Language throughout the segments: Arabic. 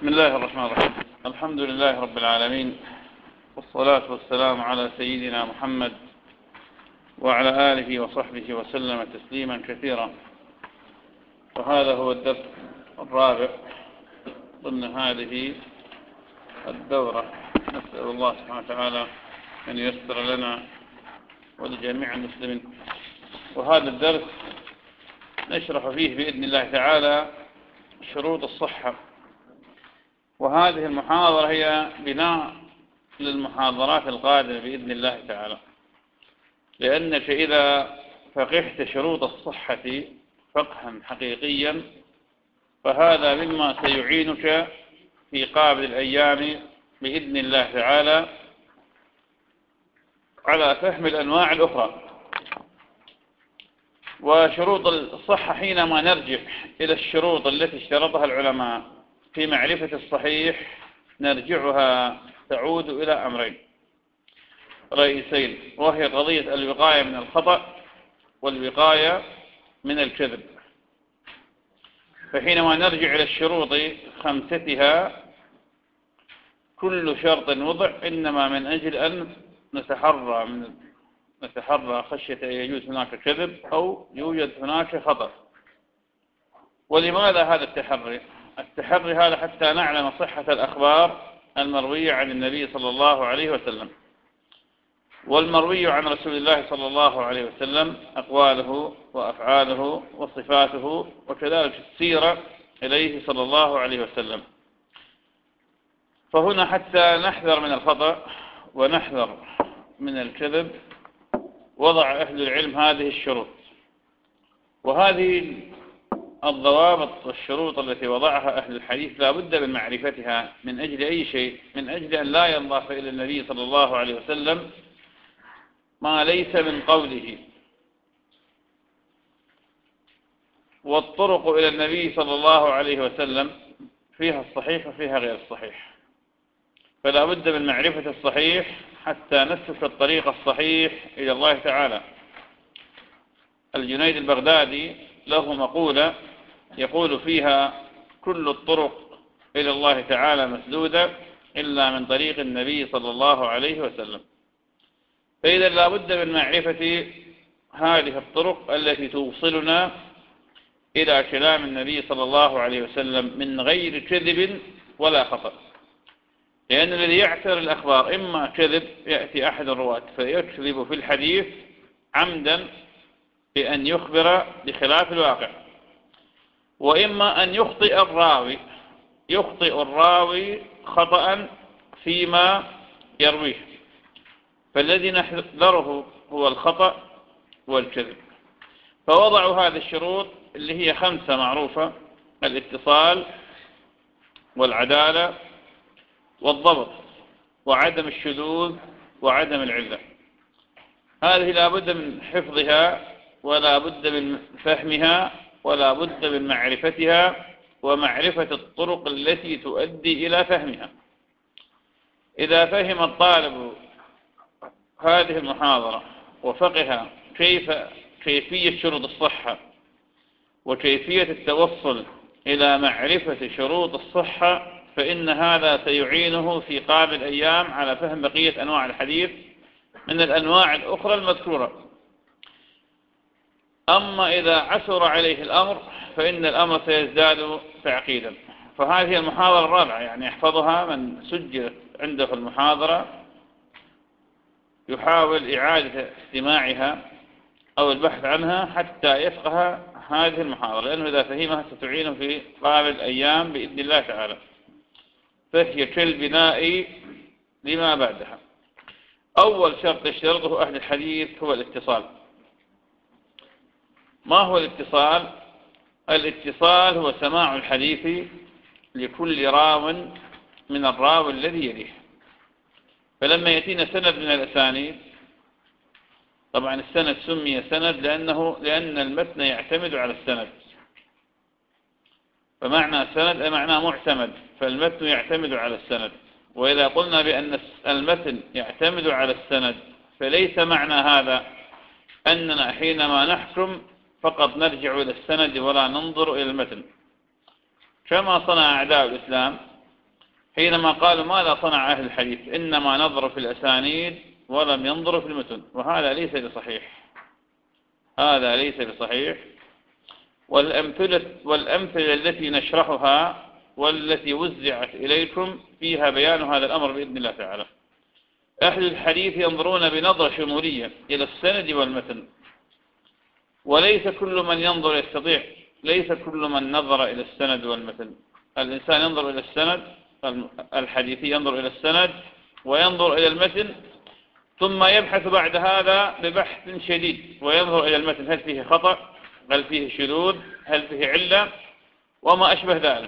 بسم الله الرحمن الرحيم. الحمد لله رب العالمين، والصلاة والسلام على سيدنا محمد وعلى آله وصحبه وسلم تسليما كثيرا. وهذا هو الدرس الرابع ضمن هذه الدورة. نسأل الله سبحانه وتعالى أن ييسر لنا ولجميع المسلمين. وهذا الدرس نشرح فيه بإذن الله تعالى شروط الصحة، وهذه المحاضرة هي بناء للمحاضرات القادمة بإذن الله تعالى، لأنك إذا فقهت شروط الصحة فقها حقيقيا فهذا مما سيعينك في قابل الأيام بإذن الله تعالى على فهم الأنواع الأخرى. وشروط الصحة حينما نرجع إلى الشروط التي اشترطها العلماء في معرفة الصحيح نرجعها تعود إلى أمرين رئيسين، وهي قضية الوقاية من الخطأ والوقاية من الكذب. فحينما نرجع إلى الشروط خمستها كل شرط وضع إنما من أجل أن نتحرى خشية أن يوجد هناك كذب أو يوجد هناك خطأ. ولماذا هذا التحري؟ التحري هذا حتى نعلم صحة الأخبار المروية عن النبي صلى الله عليه وسلم. والمروي عن رسول الله صلى الله عليه وسلم أقواله وأفعاله وصفاته، وكذلك السيرة إليه صلى الله عليه وسلم. فهنا حتى نحذر من الخطأ ونحذر من الكذب وضع أهل العلم هذه الشروط، وهذه الضوابط والشروط التي وضعها أهل الحديث لا بد من معرفتها من أجل أي شيء، من أجل أن لا ينضاف إلى النبي صلى الله عليه وسلم ما ليس من قوله. والطرق إلى النبي صلى الله عليه وسلم فيها الصحيح وفيها غير الصحيح، فلا بد من معرفة الصحيح حتى نسلك الطريق الصحيح إلى الله تعالى. الجنيد البغدادي له مقولة يقول فيها: كل الطرق إلى الله تعالى مسدودة إلا من طريق النبي صلى الله عليه وسلم. فإذا لا بد من معرفة هذه الطرق التي توصلنا إلى كلام النبي صلى الله عليه وسلم من غير كذب ولا خطأ. لأن الذي يعتر الأخبار إما كذب، يأتي أحد الرواة فيكذب في الحديث عمدا بأن يخبر بخلاف الواقع، وإما أن يخطئ الراوي خطأ فيما يرويه. فالذي نحذره هو الخطأ والكذب. فوضعوا هذه الشروط اللي هي 5 معروفة: الاتصال والعدالة والضبط وعدم الشذوذ وعدم العلة. هذه لا بد من حفظها ولا بد من فهمها ولا بد من معرفتها ومعرفة الطرق التي تؤدي إلى فهمها. إذا فهم الطالب هذه المحاضرة وفقها كيفية شروط الصحة وكيفية التوصل إلى معرفة شروط الصحة فإن هذا سيعينه في قابل الأيام على فهم بقية أنواع الحديث من الأنواع الأخرى المذكورة. أما إذا عسر عليه الأمر فإن الأمر سيزداد تعقيدا. فهذه المحاضرة الرابعة، يعني يحفظها من سجلت عنده المحاضرة يحاول إعادة استماعها أو البحث عنها حتى يفقه هذه المحاضرة، لأنه إذا فهمها ستعينه في قابل الأيام بإذن الله تعالى. فهي كالبناء لما بعدها. أول شرط يشترطه أهل الحديث هو الاتصال. ما هو الاتصال؟ الاتصال هو سماع الحديث لكل راو من الراوي الذي يليه. فلما يأتينا سند من الأسانيد، طبعا السند سمي سند لأن المتن يعتمد على السند، فمعنى سند أي معناه معتمد، فالمتن يعتمد على السند. وإذا قلنا بأن المتن يعتمد على السند فليس معنى هذا أننا حينما نحكم فقط نرجع إلى السند ولا ننظر إلى المتن، كما صنع أعداء الإسلام حينما قالوا ماذا صنع أهل الحديث؟ إنما نظروا في الأسانيد ولم ينظروا في المتن، وهذا ليس بصحيح. هذا ليس بصحيح. والأمثلة التي نشرحها والتي وزعت إليكم فيها بيان هذا الأمر بإذن الله تعالى. أهل الحديث ينظرون بنظرة شمولية إلى السند والمتن، وليس كل من ينظر يستطيع، ليس كل من نظر إلى السند والمتن. الإنسان ينظر إلى السند، الحديثي ينظر إلى السند وينظر إلى المتن، ثم يبحث بعد هذا ببحث شديد وينظر إلى المتن، هل فيه خطأ، هل فيه شذوذ، هل فيه علة، وما أشبه ذلك.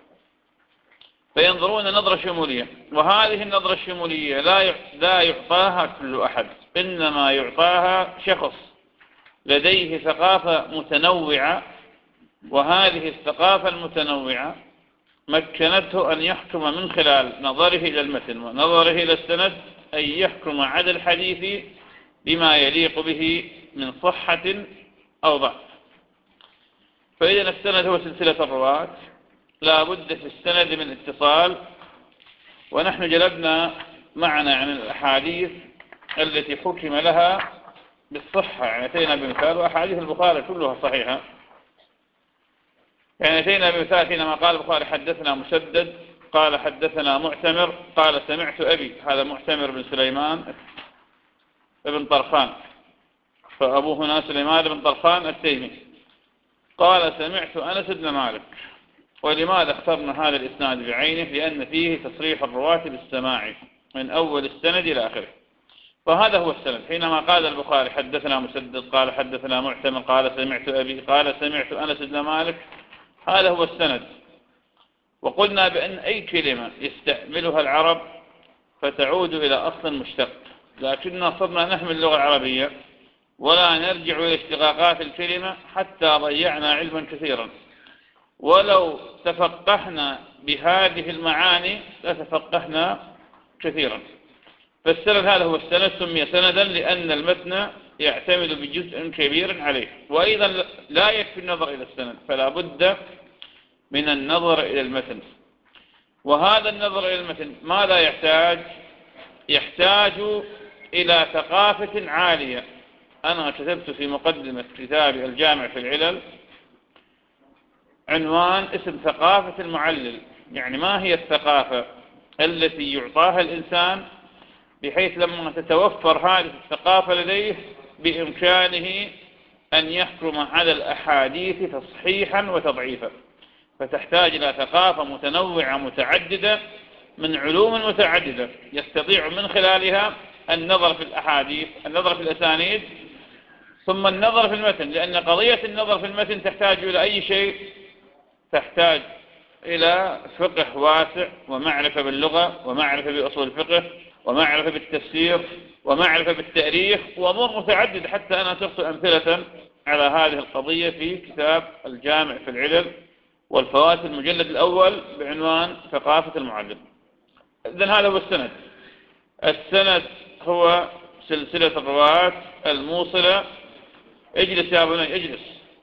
فينظرون نظرة شمولية، وهذه النظرة الشمولية لا يعطاها كل أحد، إنما يعطاها شخص لديه ثقافة متنوعة، وهذه الثقافة المتنوعة مكنته أن يحكم من خلال نظره إلى المتن ونظره إلى السند، أن يحكم على الحديث بما يليق به من صحة أو ضعف. فإذا السند هو سلسلة الرواة، لا بد في السند من اتصال. ونحن جلبنا معنا عن الأحاديث التي حكم لها بالصحة، يعني أتينا بمثال، وأحاديث البخاري كلها صحيحة. يعني أتينا بمثال حينما قال البخاري حدثنا مسدد قال حدثنا معتمر قال سمعت أبي، هذا معتمر بن سليمان بن طرخان، فأبوه هنا سليمان بن طرخان التيمي، قال سمعت أنس بن مالك. ولماذا اخترنا هذا الإسناد بعينه؟ لأن فيه تصريح الرواة بالسماع من أول السند إلى آخره. فهذا هو السند. حينما قال البخاري حدثنا مسدد قال حدثنا معتمر قال سمعت أبي قال سمعت أنس بن مالك، هذا هو السند. وقلنا بأن أي كلمة يستعملها العرب فتعود إلى أصل مشتق، لكننا صرنا نحمل اللغة العربية ولا نرجع إلى اشتقاقات الكلمة حتى ضيعنا علما كثيرا. ولو تفقهنا بهذه المعاني لتفقهنا كثيرا. فالسند هذا هو السند، سمي سندا لأن المتن يعتمد بجزء كبير عليه. وأيضا لا يكفي النظر إلى السند، فلا بد من النظر إلى المتن. وهذا النظر إلى المتن ماذا يحتاج؟ يحتاج إلى ثقافة عالية. أنا كتبت في مقدمة كتابي الجامع في العلل عنوان اسم ثقافة المعلل، يعني ما هي الثقافة التي يعطاها الإنسان بحيث لما تتوفر هذه الثقافة لديه بإمكانه أن يحكم على الأحاديث تصحيحا وتضعيفا. فتحتاج إلى ثقافة متنوعة متعددة من علوم متعددة يستطيع من خلالها النظر في الأحاديث، النظر في الأسانيد، ثم النظر في المتن. لأن قضية النظر في المتن تحتاج إلى أي شيء؟ تحتاج إلى فقه واسع ومعرفة باللغة ومعرفة بأصول الفقه ومعرفة بالتفسير ومعرفة بالتاريخ وأمور متعددة. حتى أنا صرت أمثلة على هذه القضية في كتاب الجامع في العلل والفوائد المجلد الأول بعنوان ثقافة المعلم. إذن هذا هو السند. السند هو سلسلة الرواة الموصلة، اجلس يا بني اجلس،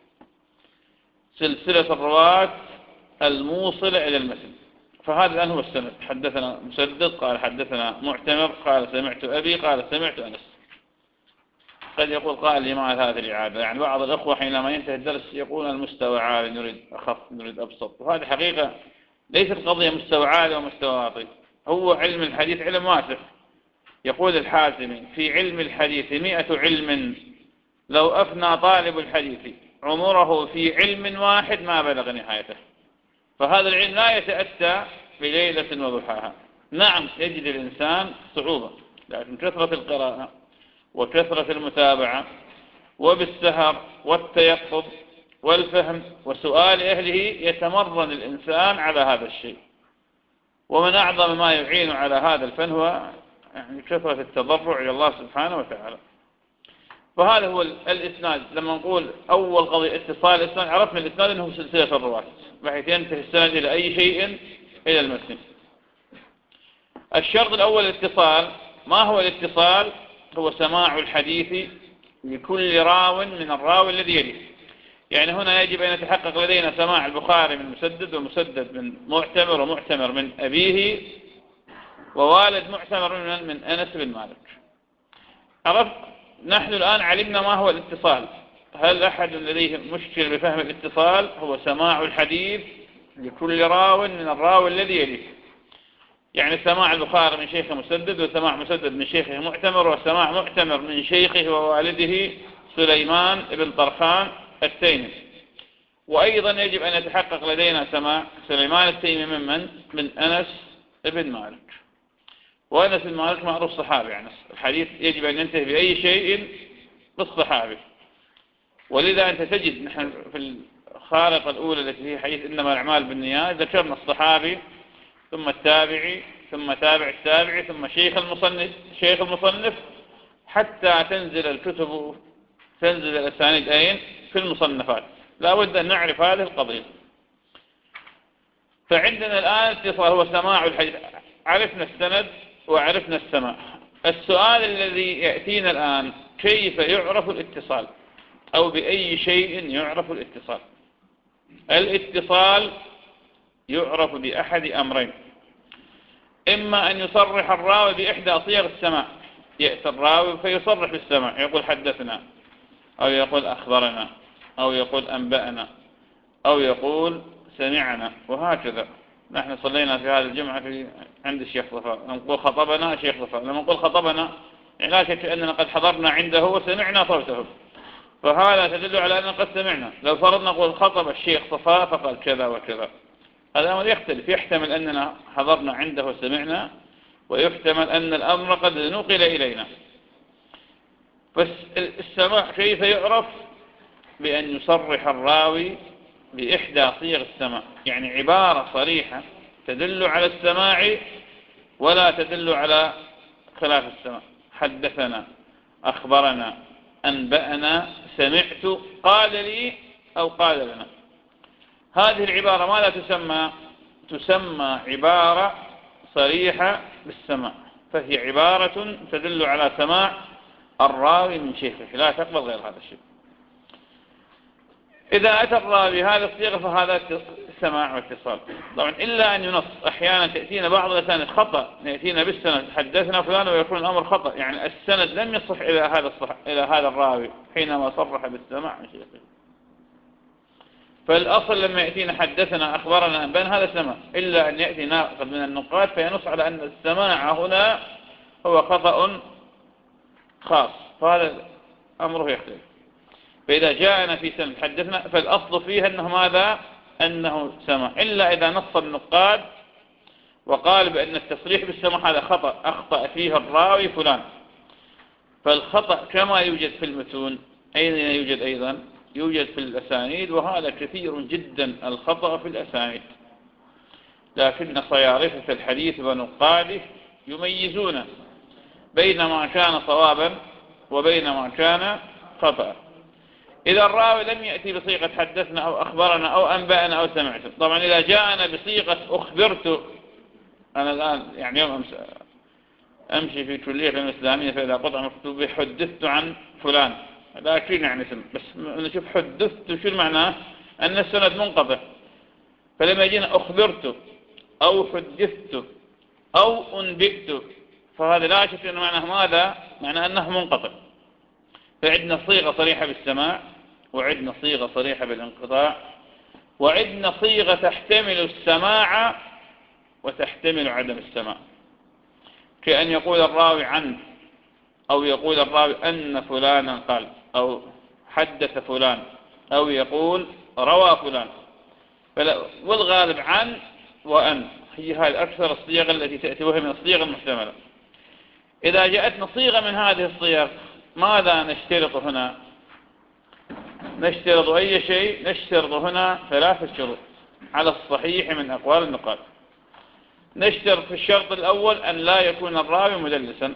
سلسلة الرواة الموصلة إلى المتن. فهذا الآن هو السند. حدثنا مسدد قال حدثنا معتمر قال سمعت أبي قال سمعت أنس. قد يقول قائل لماذا هذه الإعادة؟ يعني بعض الأخوة حينما ينتهي الدرس يقول المستوى عالي نريد أخف نريد أبسط، وهذه حقيقة ليست قضية مستوى عالي ومستوى واطي. هو علم الحديث علم واسع. يقول الحازمي في علم الحديث 100 علم لو أفنى طالب الحديث عمره في علم واحد ما بلغ نهايته. فهذا العلم لا يتأتى بليلة وضحاها. نعم يجد الإنسان صعوبة، لكن كثرة القراءة وكثرة المتابعة وبالسهر والتيقظ والفهم وسؤال أهله يتمرن الإنسان على هذا الشيء. ومن أعظم ما يعين على هذا الفن هو يعني كثرة التضرع إلى الله سبحانه وتعالى. فهذا هو الإسناد. لما نقول أول قضية اتصال الإسناد، عرفنا الإسناد أنه سلسلة الرواة بحيث ينتهي السند إلى أي شيء إلى المتن. الشرط الأول الاتصال. ما هو الاتصال؟ هو سماع الحديث لكل راو من الراوي الذي يليه. يعني هنا يجب أن يتحقق لدينا سماع البخاري من مسدد، ومسدد من معتمر، ومعتمر من أبيه، ووالد معتمر من أنس بن مالك. عرفت؟ نحن الآن علمنا ما هو الاتصال. هل أحد لديه مشكل بفهم الاتصال؟ هو سماع الحديث لكل راو من الراوي الذي يليه، يعني سماع البخاري من شيخ مسدد، وسماع مسدد من شيخه معتمر، وسماع معتمر من شيخه ووالده سليمان بن طرخان التيمي. وأيضا يجب أن يتحقق لدينا سماع سليمان التيمي من أنس بن مالك. وأنس بن مالك معروف صحابي، يعني الحديث يجب أن ينتهي بأي شيء بالصحابي. ولذا أنت تجد نحن في الخارطة الأولى التي هي حديث إنما الأعمال بالنيات ذكرنا الصحابي، ثم التابعي، ثم تابع التابعي، ثم شيخ المصنف، حتى تنزل الكتب، تنزل الأسانيد أين؟ في المصنفات. لا بد أن نعرف هذه القضية. فعندنا الآن اتصال هو سماع الحديث، عرفنا السند وعرفنا السماع. السؤال الذي يأتينا الآن كيف يعرف الاتصال، أو بأي شيء يعرف الاتصال؟ الاتصال يعرف بأحد أمرين: إما أن يصرح الراوي بإحدى صيغ السماع، يأتي الراوي فيصرح بالسماع، يقول حدثنا، أو يقول أخبرنا، أو يقول أنبأنا، أو يقول سمعنا، وهكذا. نحن صلينا في هذه الجمعة عند الشيخ صفاء، نقول خطبنا شيخ صفاء. لما نقول خطبنا يعني لا شك أننا قد حضرنا عنده وسمعنا صوته، فهذا تدل على أننا قد سمعنا. لو فرضنا نقول خطب الشيخ صفاء فقال كذا وكذا، هذا الأمر يختلف. يحتمل أننا حضرنا عنده وسمعنا، ويحتمل أن الأمر قد نقل إلينا. فالسماع كيف يعرف؟ بأن يصرح الراوي بإحدى صيغ السماع، يعني عبارة صريحة تدل على السماع ولا تدل على خلاف السماع. حدثنا، أخبرنا، أنبأنا، سمعت، قال لي، أو قال لنا. هذه العبارة ماذا تسمى؟ تسمى عبارة صريحة بالسماع، فهي عبارة تدل على سماع الراوي من شيخه، لا تقبل غير هذا الشيء. إذا أتى الراوي هذا الصيغة فهذا سماع واتصال. طبعا إلا أن ينص، أحيانا تأتينا بعض الأسانيد خطأ، يأتينا بالسند حدثنا فلان ويكون الأمر خطأ، يعني السند لم يصح إلى هذا الراوي حينما صرح بالسماع من شيخه. فالأصل لما يأتينا حدثنا، أخبرنا، أنبأنا، هذا سماع، إلا أن يأتي ناقد من النقاد فينص على أن السماع هنا هو خطأ خاص، فهذا أمره يختلف. فإذا جاءنا في سند حدثنا فالأصل فيها أنه ماذا؟ أنه سماع، إلا إذا نص النقاد وقال بأن التصريح بالسماع هذا خطأ، أخطأ فيه الراوي فلان. فالخطأ كما يوجد في المتون أين يوجد أيضا؟ يوجد في الأسانيد، وهذا كثير جدا الخطأ في الأسانيد. لكن صيارفة الحديث ونقاده يميزون بين ما كان صوابا وبين ما كان خطأ. إذا الراوي لم يأتي بصيغة حدثنا أو أخبرنا أو أنبأنا أو سمعت، طبعا إذا جاءنا بصيغة أخبرت، أنا الآن يعني يوم أمشي في كلية الإسلامية فإذا قطع مكتوب حدثت عن فلان، لا كثير يعني اسم، بس نشوف حدثت شو معناه؟ أن السند منقطع. فلما يجينا أخبرت أو حدثت أو أنبئت، فهذا لا شك أن معناه ماذا؟ معناه أنه منقطع. فعندنا صيغة صريحة بالسماع، وعندنا صيغة صريحة بالانقطاع، وعندنا صيغة تحتمل السماع وتحتمل عدم السماع، كأن يقول الراوي عن، أو يقول الراوي أن فلانا قال، أو حدث فلان، أو يقول روى فلان. والغالب عن وأن، هي هذه أكثر الصيغ التي تأتي، وهي من الصيغ المحتملة. إذا جاءتنا صيغة من هذه الصيغ ماذا نشترط هنا؟ نشترط أي شيء؟ نشترط هنا 3 شروط على الصحيح من أقوال النقاد. نشترط في الشرط الأول أن لا يكون الراوي مدلسا،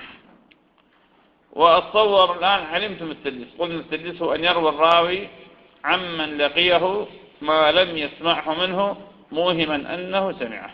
وأتصور الآن علمتم التدليس، قلنا التدليس هو أن يروي الراوي عمن لقيه ما لم يسمعه منه موهما أنه سمعه.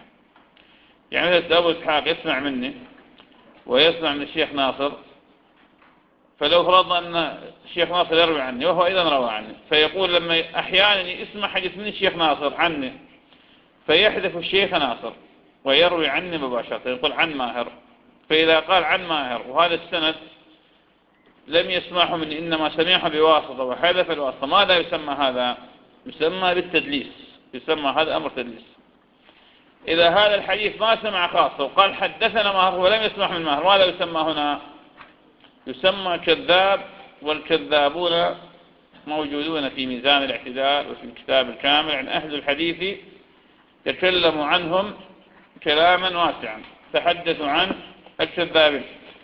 يعني مثل أبو إسحاق يسمع مني ويسمع من الشيخ ناصر، فلو فرضنا أن الشيخ ناصر يروي عني وهو أيضا روى عني، فيقول لما أحيانا يسمع حديث من الشيخ ناصر عني فيحذف الشيخ ناصر ويروي عني مباشرة، يقول عن ماهر. فإذا قال عن ماهر وهذا السند لم يسمعه من إنما سمعه بواسطة وحذف الواسطة، ماذا يسمى هذا؟ يسمى بالتدليس، يسمى هذا أمر تدليس. إذا هذا الحديث ما سمع خاصة وقال حدثنا ماهر ولم يسمع من ماهر، ماذا يسمى هنا؟ يسمى كذاب. والكذابون موجودون في ميزان الاعتدال وفي الكتاب الكامل عن أهل الحديث، تكلموا عنهم كلاما واسعا، تحدثوا عن الكذابين.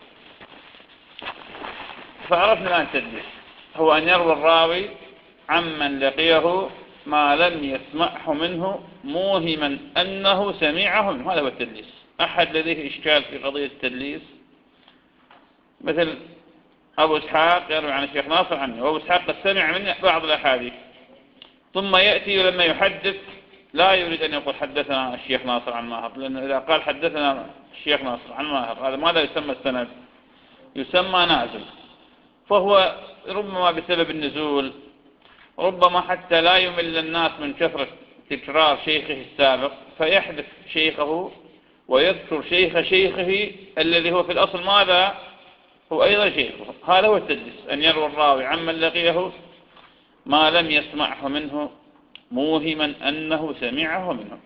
فعرفنا الآن التدليس هو أن يروي الراوي عمن لقيه ما لم يسمعه منه موهما أنه سمعه منه، هذا هو التدليس. أحد لديه إشكال في قضية التدليس؟ مثل أبو إسحاق يروي عن الشيخ ناصر عني، وأبو إسحاق قد سمع مني بعض الأحاديث، ثم يأتي لما يحدث لا يريد أن يقول حدثنا الشيخ ناصر عن ماهر، لأنه إذا قال حدثنا الشيخ ناصر عن ماهر هذا ماذا يسمى السند؟ يسمى نازل. فهو ربما بسبب النزول، ربما حتى لا يمل الناس من كثرة تكرار شيخه السابق فيحذف شيخه ويذكر شيخه الذي هو في الأصل ماذا؟ هو أيضا شيخه. هذا هو التدليس، أن يروي الراوي عمن لقيه ما لم يسمعه منه موهما أنه سمعه منه.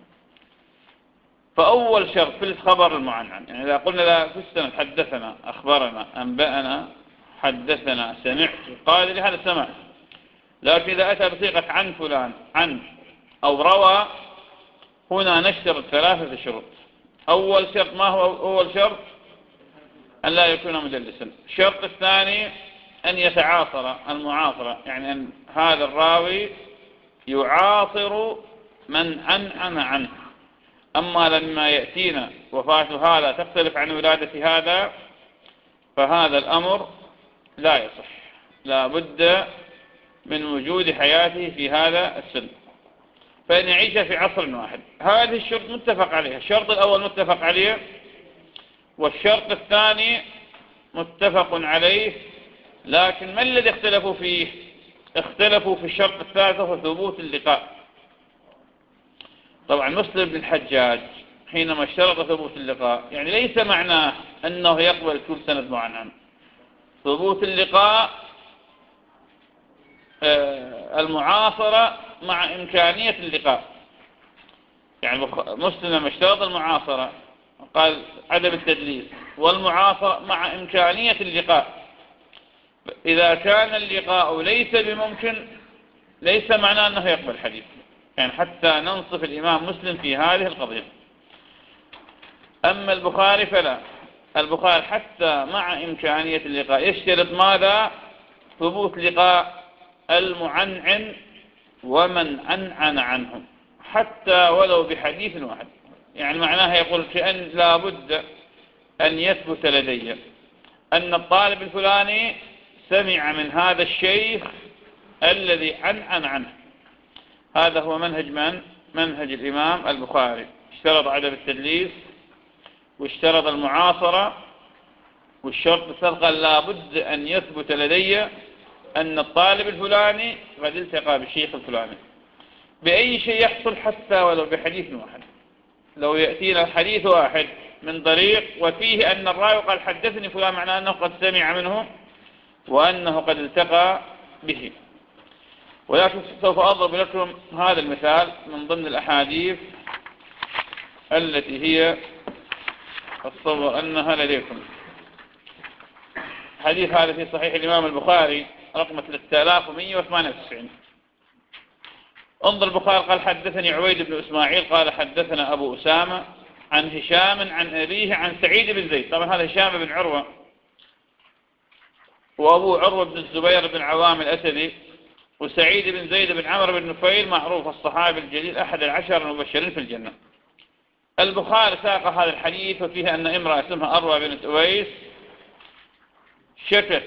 فأول شرط في الخبر المعنعن، يعني إذا قلنا في السنة حدثنا أخبرنا أنبأنا حدثنا سمعت قال لي هذا سمع، لكن إذا أتى بصيغة عن فلان عن أو روى، هنا نشترط ثلاثة شروط. أول شرط، ما هو أول شرط؟ أن لا يكون مدلسا. الشرط الثاني أن يتعاصر المعاصرة، يعني أن هذا الراوي يعاصر من عنعن عنه. أما لما يأتينا وفاة هذا تختلف عن ولادة هذا فهذا الأمر لا يصح، لا بد من وجود حياته في هذا السن، فإن يعيش في عصر واحد. هذه الشرط متفق عليها، الشرط الأول متفق عليه، والشرط الثاني متفق عليه، لكن ما الذي اختلفوا فيه؟ اختلفوا في الشرط الثالث وهو ثبوت اللقاء. طبعا مسلم بن الحجاج حينما اشترط ثبوت اللقاء يعني ليس معناه أنه يقبل كل سند معنعن. ثبوت اللقاء المعاصرة مع إمكانية اللقاء، يعني مسلم لما اشترط المعاصرة قال عدم التدليس، والمعاصرة مع إمكانية اللقاء. إذا كان اللقاء ليس بممكن ليس معناه أنه يقبل حديث، يعني حتى ننصف الإمام مسلم في هذه القضية. أما البخاري فلا، البخاري حتى مع إمكانية اللقاء يشترط ماذا؟ ثبوت لقاء المعنعن ومن عنعن عنه حتى ولو بحديث واحد. يعني معناها يقول كأن لا بد أن يثبت لدي أن الطالب الفلاني سمع من هذا الشيخ الذي عنعن عنه. هذا هو منهج الإمام البخاري، اشترط عدم التدليس واشترط المعاصرة، والشرط الثالث قال لا بد أن يثبت لدي أن الطالب الفلاني قد التقى بالشيخ الفلاني بأي شيء يحصل حتى ولو بحديث واحد. لو يأتينا حديث واحد من طريق وفيه أن الراوي قال حدثني فلان، معناه أنه قد سمع منه وأنه قد التقى به. ولكن سوف أضرب لكم هذا المثال من ضمن الأحاديث التي هي أتصور أنها لديكم. حديث هذا في صحيح الإمام البخاري رقم 3198. انظر البخاري قال حدثني عويد بن إسماعيل قال حدثنا أبو أسامة عن هشام عن أبيه عن سعيد بن زيد. طبعا هذا هشام بن عروة، وأبو عروة بن الزبير بن عوام الأسدي، وسعيد بن زيد بن عمرو بن نفيل معروف الصحابي الجليل أحد العشر المبشرين في الجنة. البخاري ساق هذا الحديث وفيه أن امرأة اسمها أروى بنت أويس شكت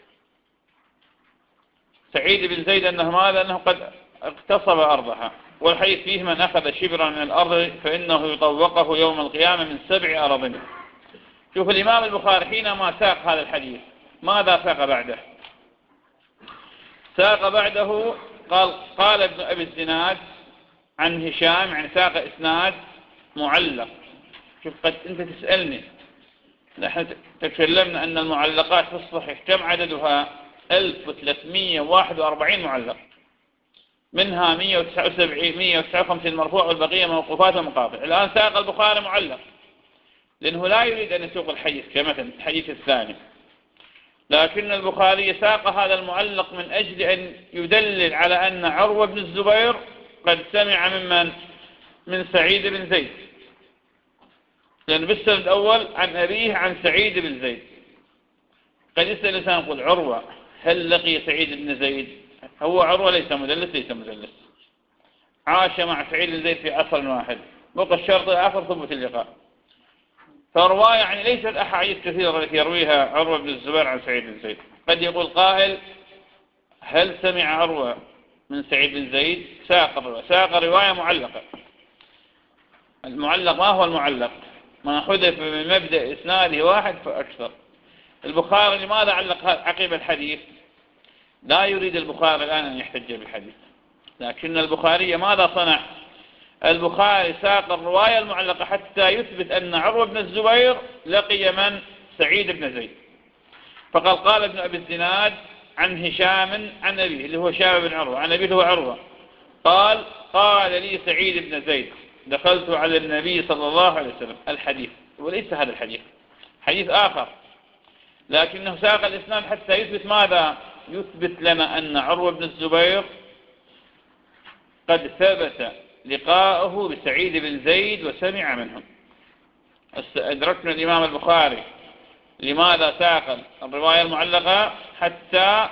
سعيد بن زيد أنه ماذا؟ أنه قد اغتصب أرضها، والحديث فيه من أخذ شبرا من الأرض فإنه يطوقه يوم القيامة من 7 أراضين. شوف الإمام البخاري حينما ساق هذا الحديث ماذا ساق بعده؟ ساق بعده قال ابن أبي الزناد عن هشام، يعني ساق إسناد معلق. شوف، قد أنت تسألني، نحن تكلمنا أن المعلقات في الصحيح كم عددها؟ 1341 معلق، منها 159 مرفوع والبقية موقوفات ومقاطع. الآن ساق البخاري معلق لأنه لا يريد أن يسوق الحديث كمثل الحديث الثاني، لكن البخاري ساق هذا المعلق من أجل أن يدلل على أن عروة بن الزبير قد سمع من سعيد بن زيد، لأن بالسند الأول عن أبيه عن سعيد بن زيد. قد يسأل الإنسان يقول عروة هل لقي سعيد بن زيد؟ هو عروة ليس مدلس، عاش مع سعيد بن زيد في عصر واحد، بقى الشرط الآخر ثبت اللقاء. فرواية يعني ليست أحاديث كثيرة التي يرويها عروة بن الزبير عن سعيد بن زيد. قد يقول قائل هل سمع عروة من سعيد بن زيد؟ ساق رواية معلقة. المعلق ما هو المعلق؟ ما حذف من مبدأ إسناده واحد فأكثر. البخاري لماذا علق عقب الحديث؟ لا يريد البخاري الآن أن يحتج بالحديث، لكن البخاري ماذا صنع؟ البخاري ساق الرواية المعلقة حتى يثبت أن عروة بن الزبير لقي من؟ سعيد بن زيد. قال ابن أبي الزناد عن هشام عن أبيه اللي هو هشام بن عروة، عن أبيه اللي هو عروة، قال لي سعيد بن زيد دخلت على النبي صلى الله عليه وسلم. الحديث وليس هذا الحديث، حديث آخر، لكنه ساق الإسناد حتى يثبت ماذا؟ يثبت لنا أن عروة بن الزبير قد ثبت لقاءه بسعيد بن زيد وسمع منهم. أدركنا الإمام البخاري لماذا ساق الرواية المعلقة؟ حتى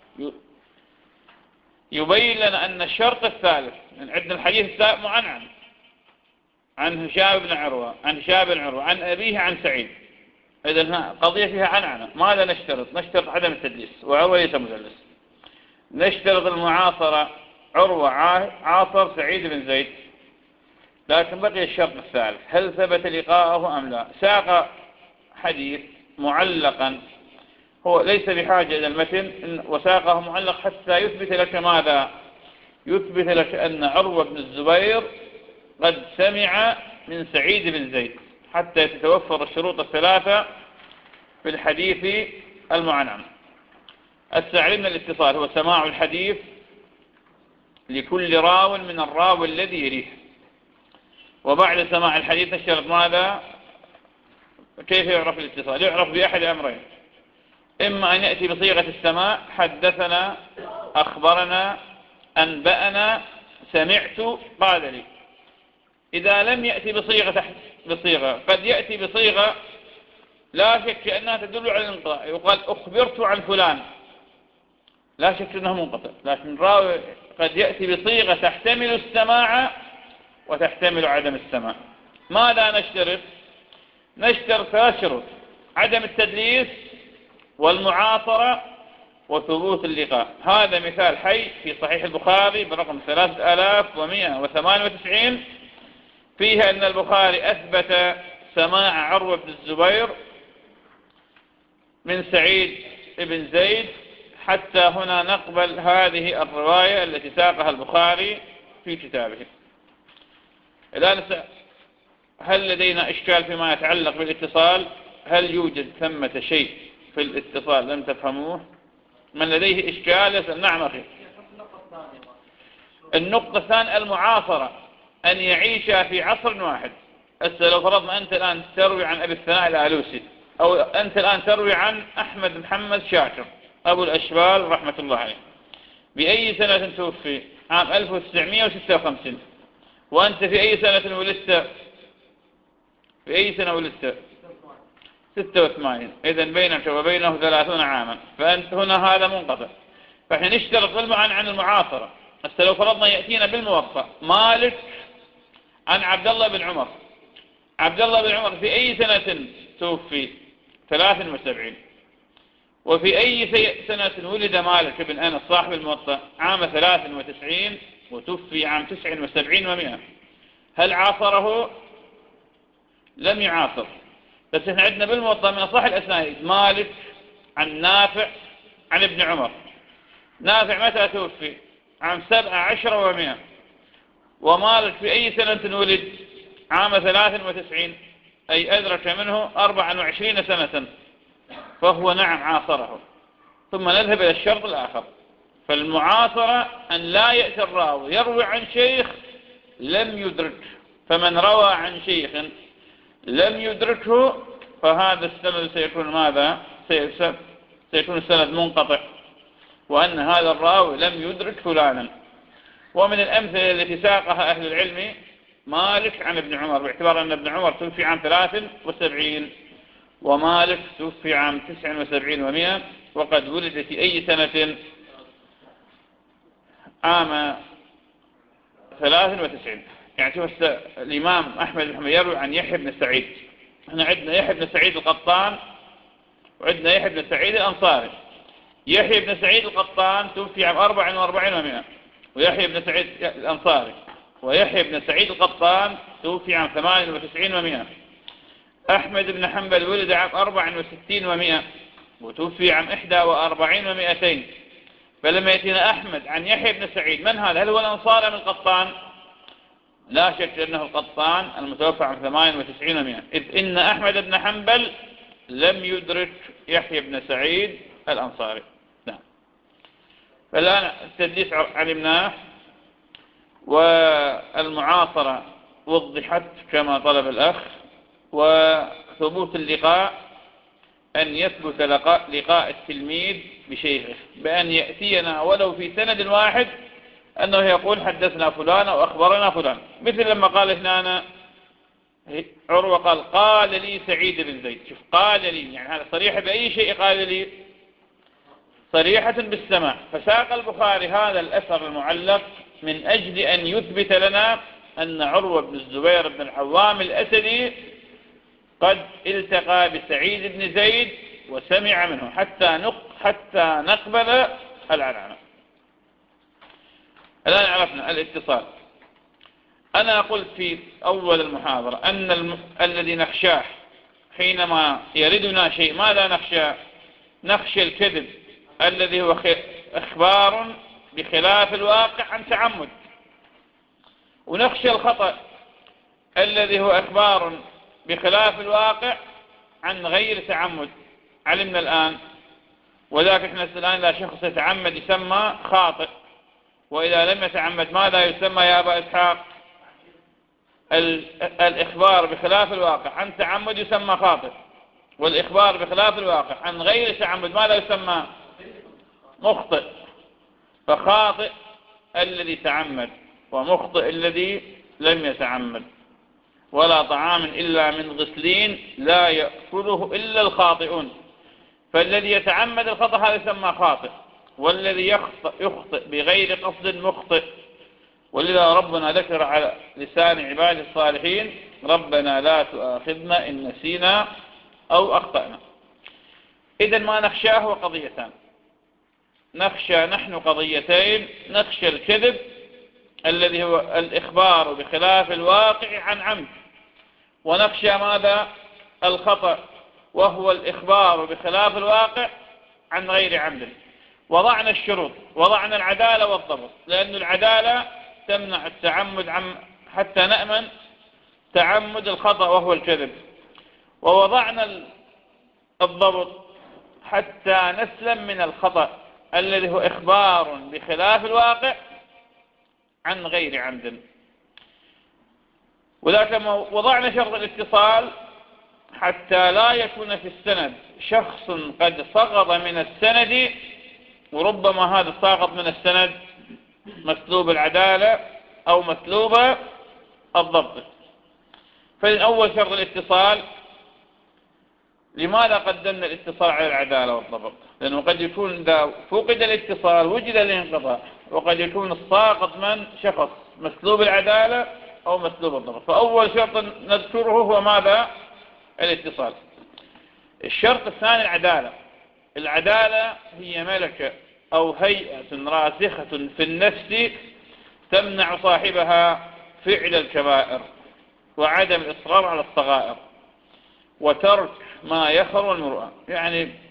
يبين لنا أن الشرط الثالث، من عندنا الحديث الثالث معنعن عن هشام بن عروة عن أبيه عن سعيد. إذن قضية فيها عنعنة. ماذا نشترط؟ نشترط عدم التدليس، وعروة ليس مدلس. نشترط المعاصرة، عروة عاصر سعيد بن زيد، لكن بقي الشرط الثالث، هل ثبت لقاءه أم لا؟ ساق حديث معلقا، هو ليس بحاجة إلى المتن، وساقه معلق حتى يثبت لك ماذا؟ يثبت لك أن عروة بن الزبير قد سمع من سعيد بن زيد، حتى تتوفر الشروط الثلاثة في الحديث المعنعن. علمنا الاتصال هو سماع الحديث لكل راو من الراوي الذي يليه. وبعد سماع الحديث نشترط ماذا؟ كيف يعرف الاتصال؟ يعرف بأحد أمرين، إما أن يأتي بصيغة السماع، حدثنا، أخبرنا، أنبأنا، سمعت، قال لي. إذا لم يأتي بصيغة قد يأتي بصيغة لا شك أنها تدل على الانقطاع، يقال أخبرت عن فلان، لا شك أنه منقطع، لكن راوي قد يأتي بصيغة تحتمل السماع وتحتمل عدم السماع. ماذا نشترط؟ نشترط 3 شروط: عدم التدليس، والمعاصرة، وثبوت اللقاء. هذا مثال حي في صحيح البخاري برقم 3198 فيها أن البخاري أثبت سماع عروة بن الزبير من سعيد بن زيد. حتى هنا نقبل هذه الرواية التي ساقها البخاري في كتابه. الآن هل لدينا إشكال فيما يتعلق بالاتصال؟ هل يوجد ثمة شيء في الاتصال لم تفهموه؟ من لديه إشكال يسأل. نعم أخي. النقطة الثانية المعاصرة، أن يعيش في عصر واحد. لو فرضنا أنت الآن تروي عن أبي الثناء الآلوسي، أو أنت الآن تروي عن أحمد محمد شاكر أبو الأشبال رحمة الله عليه، بأي سنة توفي؟ عام 1956. وأنت في أي سنة ولدت؟ في أي سنة ولدت؟ 86. إذن بينك وبينه 30 عاما، فأنت هنا هذا منقطع. فإحنا نشترط عن المعاصرة. بس لو فرضنا يأتينا بالموطأ مالك عن عبد الله بن عمر. عبد الله بن عمر في أي سنة توفي؟ 73. وفي أي سنة ولد مالك بن أنس صاحب الموطأ؟ عام 93، وتوفي عام 79 و100. هل عاصره؟ لم يعاصر. بس احنا عندنا بالموطأ من أصح الأسانيد مالك عن نافع عن ابن عمر. نافع متى توفي؟ عام 17 و100. ومالك في أي سنة ولد؟ عام 93، أي أدرك منه 24 سنة، فهو نعم عاصره. ثم نذهب إلى الشرط الآخر. فالمعاصرة أن لا يأتي الراوي يروي عن شيخ لم يدرك، فمن روى عن شيخ لم يدركه فهذا السند سيكون ماذا؟ سيكون السند منقطع، وأن هذا الراوي لم يدرك فلانا. ومن الأمثلة التي ساقها أهل العلم مالك عن ابن عمر، باعتبار أن ابن عمر توفي عام 73 ومالك توفي عام 79 و100، وقد ولد في أي سنة؟ عام 93. يعني شوف الإمام أحمد بن حنبل يروي عن يحيى بن سعيد. احنا عندنا يحيى بن سعيد القطان وعندنا يحيى بن سعيد الأنصاري. يحيى بن سعيد القطان توفي عام 44 و100، ويحيى بن سعيد الأنصاري ويحيى بن سعيد القطان توفي عام 98 و100. أحمد بن حنبل ولد عام 64 و100 وتوفي عام 41 و200. فلما يأتينا أحمد عن يحيى بن سعيد، من هذا؟ هل هو الأنصاري أم القطان؟ لا شك أنه القطان المتوفى عام 98 و100، إذ إن أحمد بن حنبل لم يدرك يحيى بن سعيد الأنصاري. نعم. فالآن التدليس علمناه، والمعاصرة وضحت كما طلب الأخ، وثبوت اللقاء أن يثبت لقاء التلميذ بشيخه بأن يأتينا ولو في سند واحد أنه يقول حدثنا فلان أو أخبرنا فلان. مثل لما قال هنا عروة قال لي سعيد بن زيد. شوف، قال لي، يعني هذا صريحة بأي شيء؟ قال لي صريحة بالسماع. فساق البخاري هذا الأثر المعلق من أجل أن يثبت لنا أن عروة بن الزبير بن العوام الأسدي قد التقى بسعيد بن زيد وسمع منه حتى نقبل العنعنة. الآن عرفنا الاتصال. أنا قلت في أول المحاضرة أن الذي نخشاه حينما يردنا شيء ماذا نخشى؟ نخشى الكذب الذي هو إخبار بخلاف الواقع عن تعمد، ونخشى الخطأ الذي هو إخبار بخلاف الواقع عن غير تعمد. علمنا الآن، وذاك احنا الآن لا شخص يتعمد يسمى خاطئ، وإذا لم يتعمد ماذا يسمى يا أبا إسحاق؟ الإخبار بخلاف الواقع عن تعمد يسمى خاطئ، والإخبار بخلاف الواقع عن غير تعمد ماذا يسمى؟ مخطئ. فخاطئ الذي تعمد، ومخطئ الذي لم يتعمد. ولا طعام إلا من غسلين لا يأكله إلا الخاطئون. فالذي يتعمد الخطأ هذا يسمى خاطئ، والذي يخطئ بغير قصد مخطئ. ولذا ربنا ذكر على لسان عباده الصالحين ربنا لا تؤاخذنا إن نسينا أو أخطأنا. إذن ما نخشاه قضيتان. نخشى نحن قضيتين: نخشى الكذب الذي هو الإخبار بخلاف الواقع عن عمد، ونخشى ماذا؟ الخطأ وهو الإخبار بخلاف الواقع عن غير عمد. وضعنا الشروط، وضعنا العدالة والضبط، لأن العدالة تمنع التعمد حتى نأمن تعمد الخطأ وهو الكذب. ووضعنا الضبط حتى نسلم من الخطأ الذي هو إخبار بخلاف الواقع عن غير عمد. وذاك وضعنا شرط الاتصال حتى لا يكون في السند شخص قد سقط من السند، وربما هذا الساقط من السند مسلوب العدالة أو مسلوب الضبط. فالأول شرط الاتصال. لماذا قدمنا الاتصال على العدالة والضبط؟ لأنه قد يكون إذا فقد الاتصال وجد الانقطاع، وقد يكون الساقط من شخص مسلوب العدالة أو مسلوب الضبط. فأول شرط نذكره هو ماذا؟ الاتصال. الشرط الثاني العدالة. العدالة هي ملكة أو هيئة راسخة في النفس تمنع صاحبها فعل الكبائر وعدم الإصرار على الصغائر وترك ما يخر المرؤة. يعني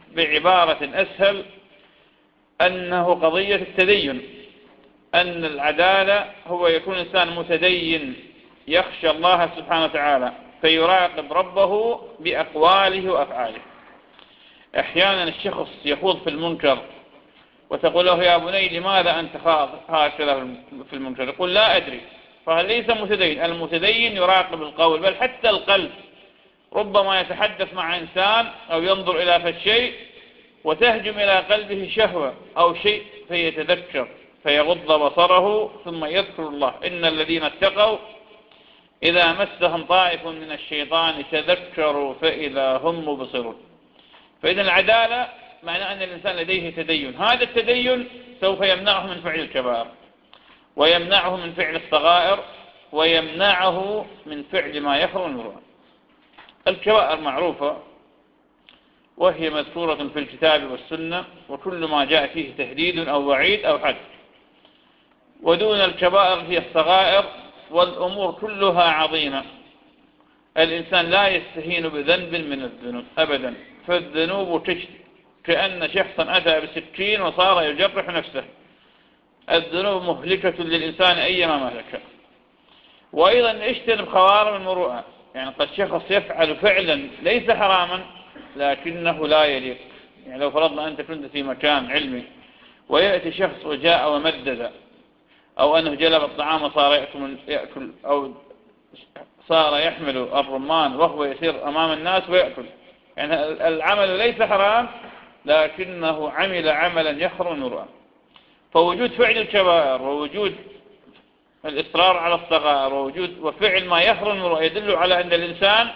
بعبارة أسهل أنه قضية التدين، أن العدالة هو يكون إنسان متدين يخشى الله سبحانه وتعالى فيراقب ربه بأقواله وأفعاله. أحيانا الشخص يخوض في المنكر وتقول له يا بني لماذا أنت خاض هكذا في المنكر؟ يقول لا أدري، فهل ليس متدين؟ المتدين يراقب القول، بل حتى القلب، ربما يتحدث مع إنسان أو ينظر إلى فالشيء وتهجم إلى قلبه شهوة أو شيء فيتذكر فيغض بصره ثم يذكر الله. إن الذين اتقوا إذا مسهم طائف من الشيطان تذكروا فإذا هم مبصرون. فإذا العدالة معنى أن الإنسان لديه تدين، هذا التدين سوف يمنعه من فعل الكبائر ويمنعه من فعل الصغائر ويمنعه من فعل ما يخرج من المروءة. الكبائر معروفة وهي مذكورة في الكتاب والسنة، وكل ما جاء فيه تهديد أو وعيد أو حد. ودون الكبائر هي الصغائر، والأمور كلها عظيمة. الإنسان لا يستهين بذنب من الذنوب أبدا، فالذنوب تجري كأن شخصا أتى بسكين وصار يجرح نفسه. الذنوب مهلكة للإنسان أيما مهلكة. وأيضا اجتنب خوارم المروءة، يعني قد شخص يفعل فعلا ليس حراما لكنه لا يليق. يعني لو فرضنا أنت كنت في مكان علمي ويأتي شخص وجاء ومدد، أو أنه جلب الطعام وصار يأكل، أو صار يحمل الرمان وهو يسير أمام الناس ويأكل، يعني العمل ليس حرام لكنه عمل عملا يخرج من المروءة. فوجود فعل الكبائر ووجود الإصرار على الصغائر وفعل ما يخرج من المروءة يدل على أن الإنسان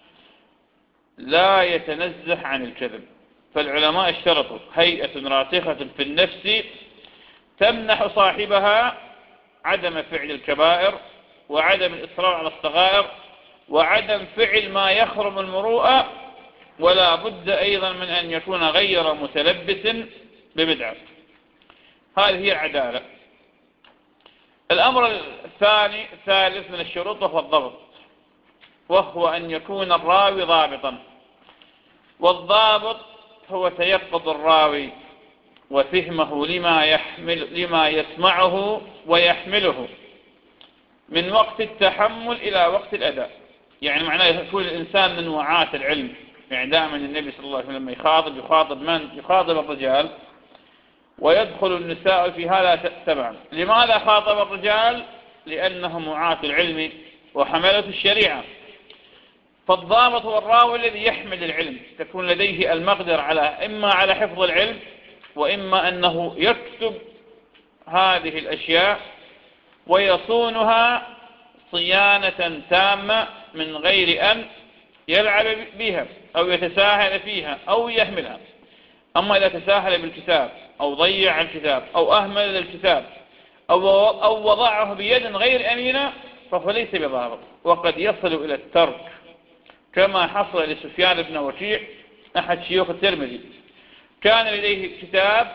لا يتنزه عن الكذب. فالعلماء اشترطوا هيئة راسخة في النفس تمنح صاحبها عدم فعل الكبائر وعدم الإصرار على الصغائر وعدم فعل ما يخرم المروءة، ولا بد أيضا من أن يكون غير متلبس ببدعة. هذه هي العدالة. الأمر الثالث من الشروط وهو الضبط، وهو أن يكون الراوي ضابطا. والضابط هو تيقظ الراوي وفهمه لما يسمعه ويحمله من وقت التحمل إلى وقت الأداء. يعني معناه يكون الإنسان من وعاة العلم. يعني دائما النبي صلى الله عليه وسلم يخاطب من؟ يخاطب الرجال، ويدخل النساء في هذا تبعا. لماذا خاطب الرجال؟ لأنهم وعاة العلم وحملة الشريعة. فالضابط هو الراوي الذي يحمل العلم، تكون لديه المقدرة إما على حفظ العلم، وإما أنه يكتب هذه الأشياء ويصونها صيانة تامة من غير أن يلعب بها أو يتساهل فيها أو يهملها. أما إذا تساهل بالكتاب أو ضيع الكتاب أو أهمل الكتاب أو وضعه بيد غير أمينة فهو ليس بضابط، وقد يصل إلى الترك، كما حصل لسفيان بن وكيع أحد شيوخ الترمذي. كان لديه كتاب،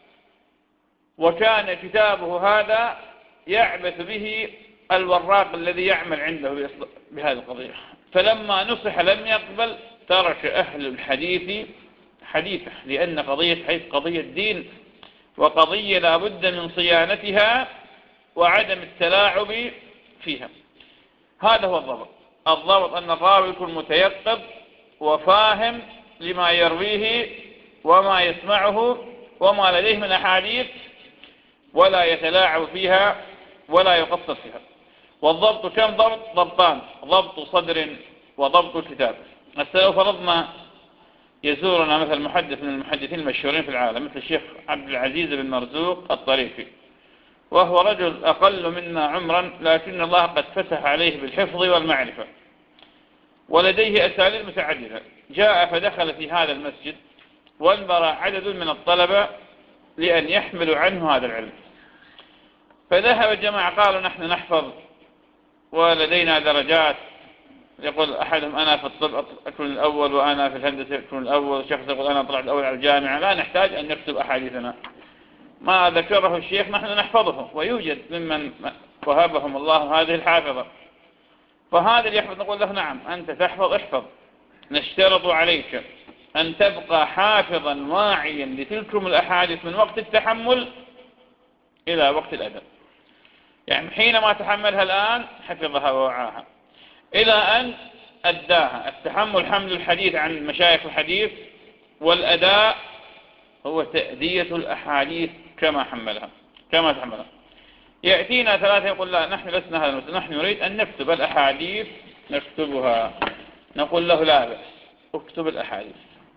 وكان كتابه هذا يعبث به الوراق الذي يعمل عنده بهذه القضية، فلما نصح لم يقبل، ترك أهل الحديث حديثه، لأن قضية حديث قضية دين، وقضية لا بد من صيانتها وعدم التلاعب فيها. هذا هو الضبط. الضبط أن الراوي يكون متيقظ وفاهم لما يرويه وما يسمعه وما لديه من أحاديث، ولا يتلاعب فيها ولا يقصر فيها. والضبط كم ضبط؟ ضبطان: ضبط صدر وضبط كتاب. لو فرضنا يزورنا مثل محدث من المحدثين المشهورين في العالم مثل الشيخ عبد العزيز بن مرزوق الطريفي، وهو رجل أقل منا عمرا، لكن الله قد فتح عليه بالحفظ والمعرفة ولديه أساليب متعددة. جاء فدخل في هذا المسجد وانبر عدد من الطلبة لأن يحملوا عنه هذا العلم. فذهب الجماعة قالوا نحن نحفظ ولدينا درجات، يقول أحدهم أنا في الطب أكون الأول، وأنا في الهندسة أكون الأول، شخص يقول أنا طلعت الأول على الجامعة. لا نحتاج أن نكتب أحاديثنا، ما ذكره الشيخ نحن نحفظه، ويوجد ممن وهبهم الله هذه الحافظة. فهذا اللي يحفظ نقول له نعم أنت تحفظ، احفظ، نشترط عليك أن تبقى حافظا واعيا لتلكم الأحاديث من وقت التحمل إلى وقت الأداء. يعني حينما تحملها الآن حفظها ووعاها إلى أن أداها. التحمل حمل الحديث عن مشايخ الحديث، والأداء هو تأدية الأحاديث كما تحملها. يأتينا ثلاثة يقول لا نحن لسنا هذا، نحن نريد أن نكتب الأحاديث نكتبها. نقول له لا بأس، اكتب الأحاديث،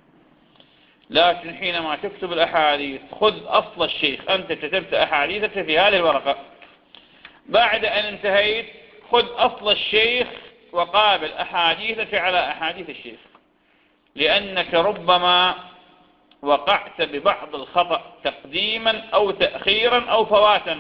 لكن حينما تكتب الأحاديث خذ أصل الشيخ. أنت كتبت أحاديثك في هذه الورقة، بعد أن انتهيت خذ أصل الشيخ وقابل أحاديثك على أحاديث الشيخ، لأنك ربما وقعت ببعض الخطأ تقديما أو تأخيرا أو فواتا،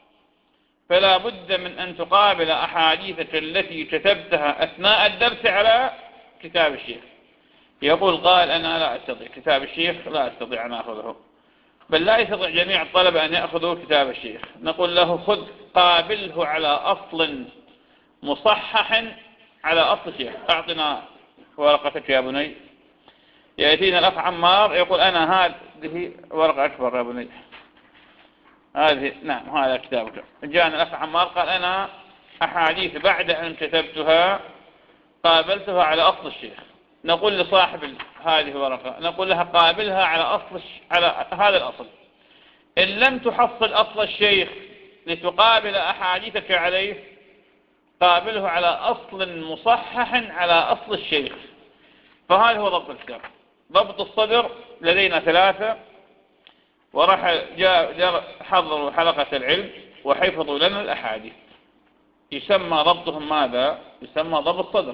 فلا بد من أن تقابل أحاديثك التي كتبتها أثناء الدرس على كتاب الشيخ. يقول قال أنا لا أستطيع كتاب الشيخ، لا أستطيع أن أخذه، بل لا يستطيع جميع الطلبة أن يأخذوا كتاب الشيخ. نقول له خذ قابله على أصل مصحح على أصل الشيخ. أعطنا ورقتك يا بني. يأتينا الأخ عمار يقول أنا هذه ورقة أكبر يا بني، هذه نعم هذا كتابك. جاءنا الأخ عمار قال أنا أحاديث بعد أن كتبتها قابلتها على أصل الشيخ. نقول لصاحب هذه الورقة، نقول لها قابلها على هذا الأصل. إن لم تحصل أصل الشيخ لتقابل أحاديثك عليه، قابله على أصل مصحح على أصل الشيخ. فهذا هو ضبط الكتاب. ضبط الصدر لدينا ثلاثة، وراح حضروا حلقة العلم وحفظوا لنا الأحاديث. يسمى ضبطهم ماذا؟ يسمى ضبط صدر.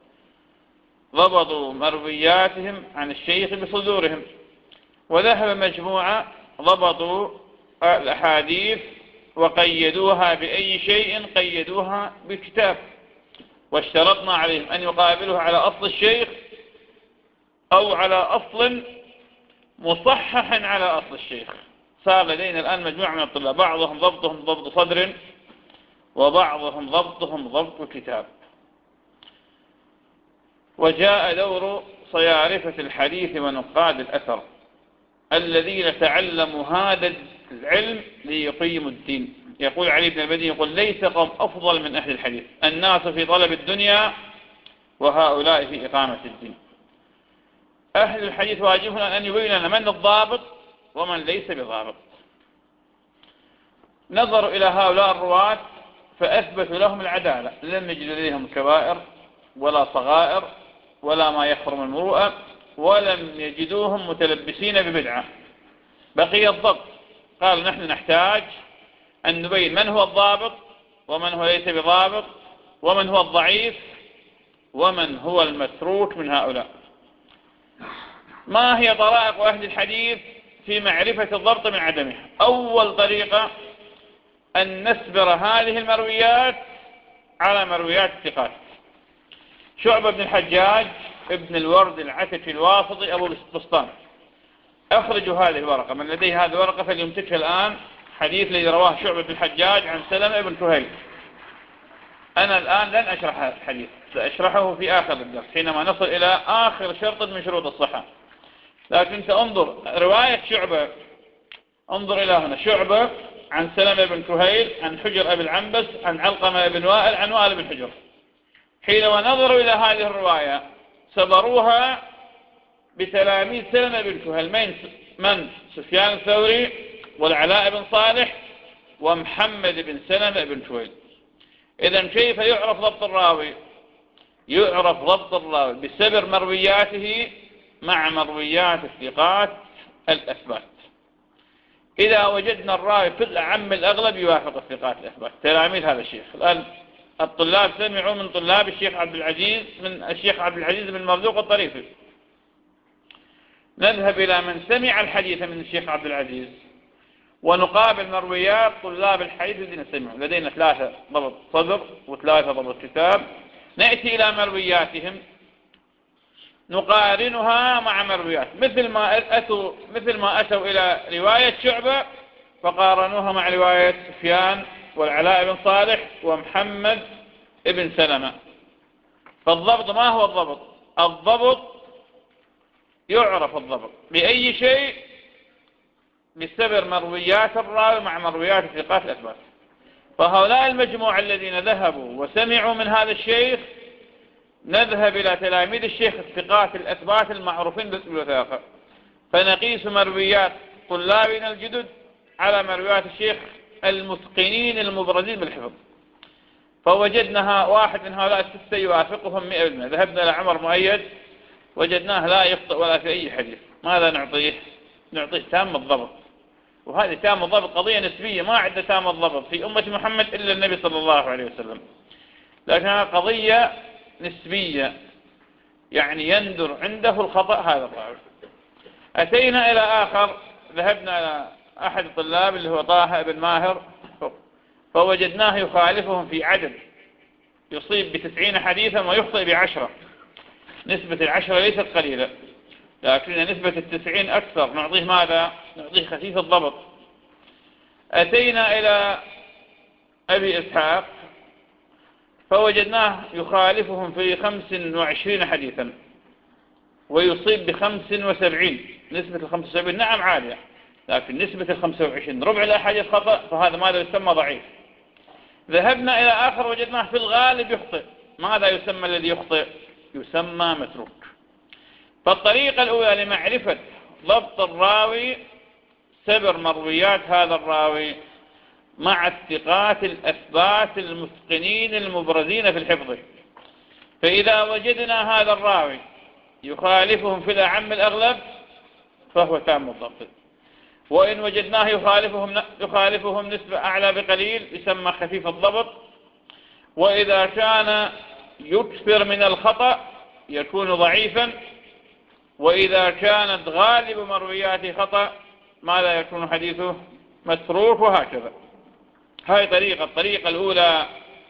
ضبطوا مروياتهم عن الشيخ بصدورهم. وذهب مجموعة ضبطوا الأحاديث وقيدوها بأي شيء، قيدوها بكتاب، واشترطنا عليهم أن يقابلوها على أصل الشيخ أو على أصل مصحح على أصل الشيخ. صار لدينا الآن مجموعة من الطلاب بعضهم ضبطهم ضبط صدر، وبعضهم ضبطهم ضبط كتاب. وجاء دور صيارفة الحديث ونقاد الأثر الذين تعلموا هذا العلم ليقيموا الدين. يقول علي بن المديني يقول ليس قوم أفضل من أهل الحديث، الناس في طلب الدنيا وهؤلاء في إقامة الدين. أهل الحديث واجبهم أن يبين لنا من الضابط ومن ليس بضابط. نظروا إلى هؤلاء الرواة فأثبتوا لهم العدالة، لم يجد لديهم كبائر ولا صغائر ولا ما يحرم المروءة، ولم يجدوهم متلبسين ببدعة. بقي الضبط. قالوا نحن نحتاج أن نبين من هو الضابط ومن هو ليس بضابط، ومن هو الضعيف ومن هو المتروك من هؤلاء. ما هي طرائق أهل الحديث في معرفة الضبط من عدمه؟ أول طريقة أن نسبر هذه المرويات على مرويات الثقات. شعبة بن الحجاج ابن الورد العتكي الواسطي أبو بسطام. أخرجوا هذه الورقة، من لديه هذه الورقة فليمسكها الآن. حديث الذي رواه شعبة بن الحجاج عن سلمة بن كهيل. أنا الآن لن أشرح هذا الحديث، سأشرحه في آخر الدرس حينما نصل إلى آخر شرط من شروط الصحة. لكن أنت انظر رواية شعبة، انظر إلى هنا. شعبة عن سلمة بن كهيل عن حجر أبي العنبس عن علقمة بن وائل عن وائل بن حجر. حينما نظروا إلى هذه الرواية سبروها بتلاميذ سلمة بن كهيل. من؟ سفيان الثوري والعلاء بن صالح ومحمد بن سلمة بن كهيل. إذن كيف يعرف ضبط الراوي؟ يعرف ضبط الراوي بسبر مروياته مع مرويات الثقات الأثبات. إذا وجدنا الراوي في الأعم الأغلب يوافق الثقات الأثبات تلاميذ هذا الشيخ. الآن الطلاب سمعوا من طلاب الشيخ عبد العزيز بن مرزوق الطريفي. نذهب إلى من سمع الحديث من الشيخ عبد العزيز ونقابل مرويات طلاب الحديث الذين سمعوا. لدينا 3 ضبط صدر و3 ضبط كتاب. نأتي إلى مروياتهم نقارنها مع مرويات مثل ما أتوا إلى رواية شعبة فقارنوها مع رواية سفيان والعلاء بن صالح ومحمد بن سلمة. فالضبط ما هو الضبط؟ الضبط يعرف الضبط بأي شيء؟ بسبب مرويات الراوي مع مرويات الثقات الأثبات. فهؤلاء المجموعة الذين ذهبوا وسمعوا من هذا الشيخ، نذهب إلى تلاميذ الشيخ الثقات الأثبات المعروفين بالوثاقة، فنقيس مرويات طلابنا الجدد على مرويات الشيخ المتقنين المبرزين بالحفظ، فوجدنا واحد من هؤلاء الستة يوافقهم 100%. ذهبنا إلى عمر مؤيد وجدناه لا يخطئ ولا في أي حديث. ماذا نعطيه؟ نعطيه تام الضبط. وهذه تام الضبط قضية نسبية، ما عندنا تام الضبط في أمة محمد إلا النبي صلى الله عليه وسلم، لكنها قضية نسبية، يعني يندر عنده الخطأ هذا الراوي. أتينا إلى آخر، ذهبنا إلى أحد الطلاب اللي هو طه بن ماهر، فوجدناه يخالفهم في عدد، يصيب ب90 حديثا ويخطئ ب10. نسبة 10 ليست قليلة، لكن نسبة 90 أكثر. نعطيه ماذا؟ نعطيه خفيف الضبط. أتينا إلى أبي إسحاق فوجدناه يخالفهم في 25 حديثا ويصيب ب75. نسبة 75 نعم عالية، لكن نسبة 25 ربع الأحاديث خطأ، فهذا ماذا يسمى؟ ضعيف. ذهبنا إلى آخر وجدناه في الغالب يخطئ. ماذا يسمى الذي يخطئ؟ يسمى متروك. فالطريقة الأولى لمعرفة ضبط الراوي سبر مرويات هذا الراوي مع الثقات الأثبات المتقنين المبرزين في الحفظ. فإذا وجدنا هذا الراوي يخالفهم في الأعم الأغلب فهو تام الضبط، وإن وجدناه يخالفهم نسبة أعلى بقليل يسمى خفيف الضبط، وإذا كان يكثر من الخطأ يكون ضعيفا، وإذا كانت غالب مروياته خطأ ماذا يكون حديثه؟ متروك، وهكذا. هذه طريقة. الطريقة الأولى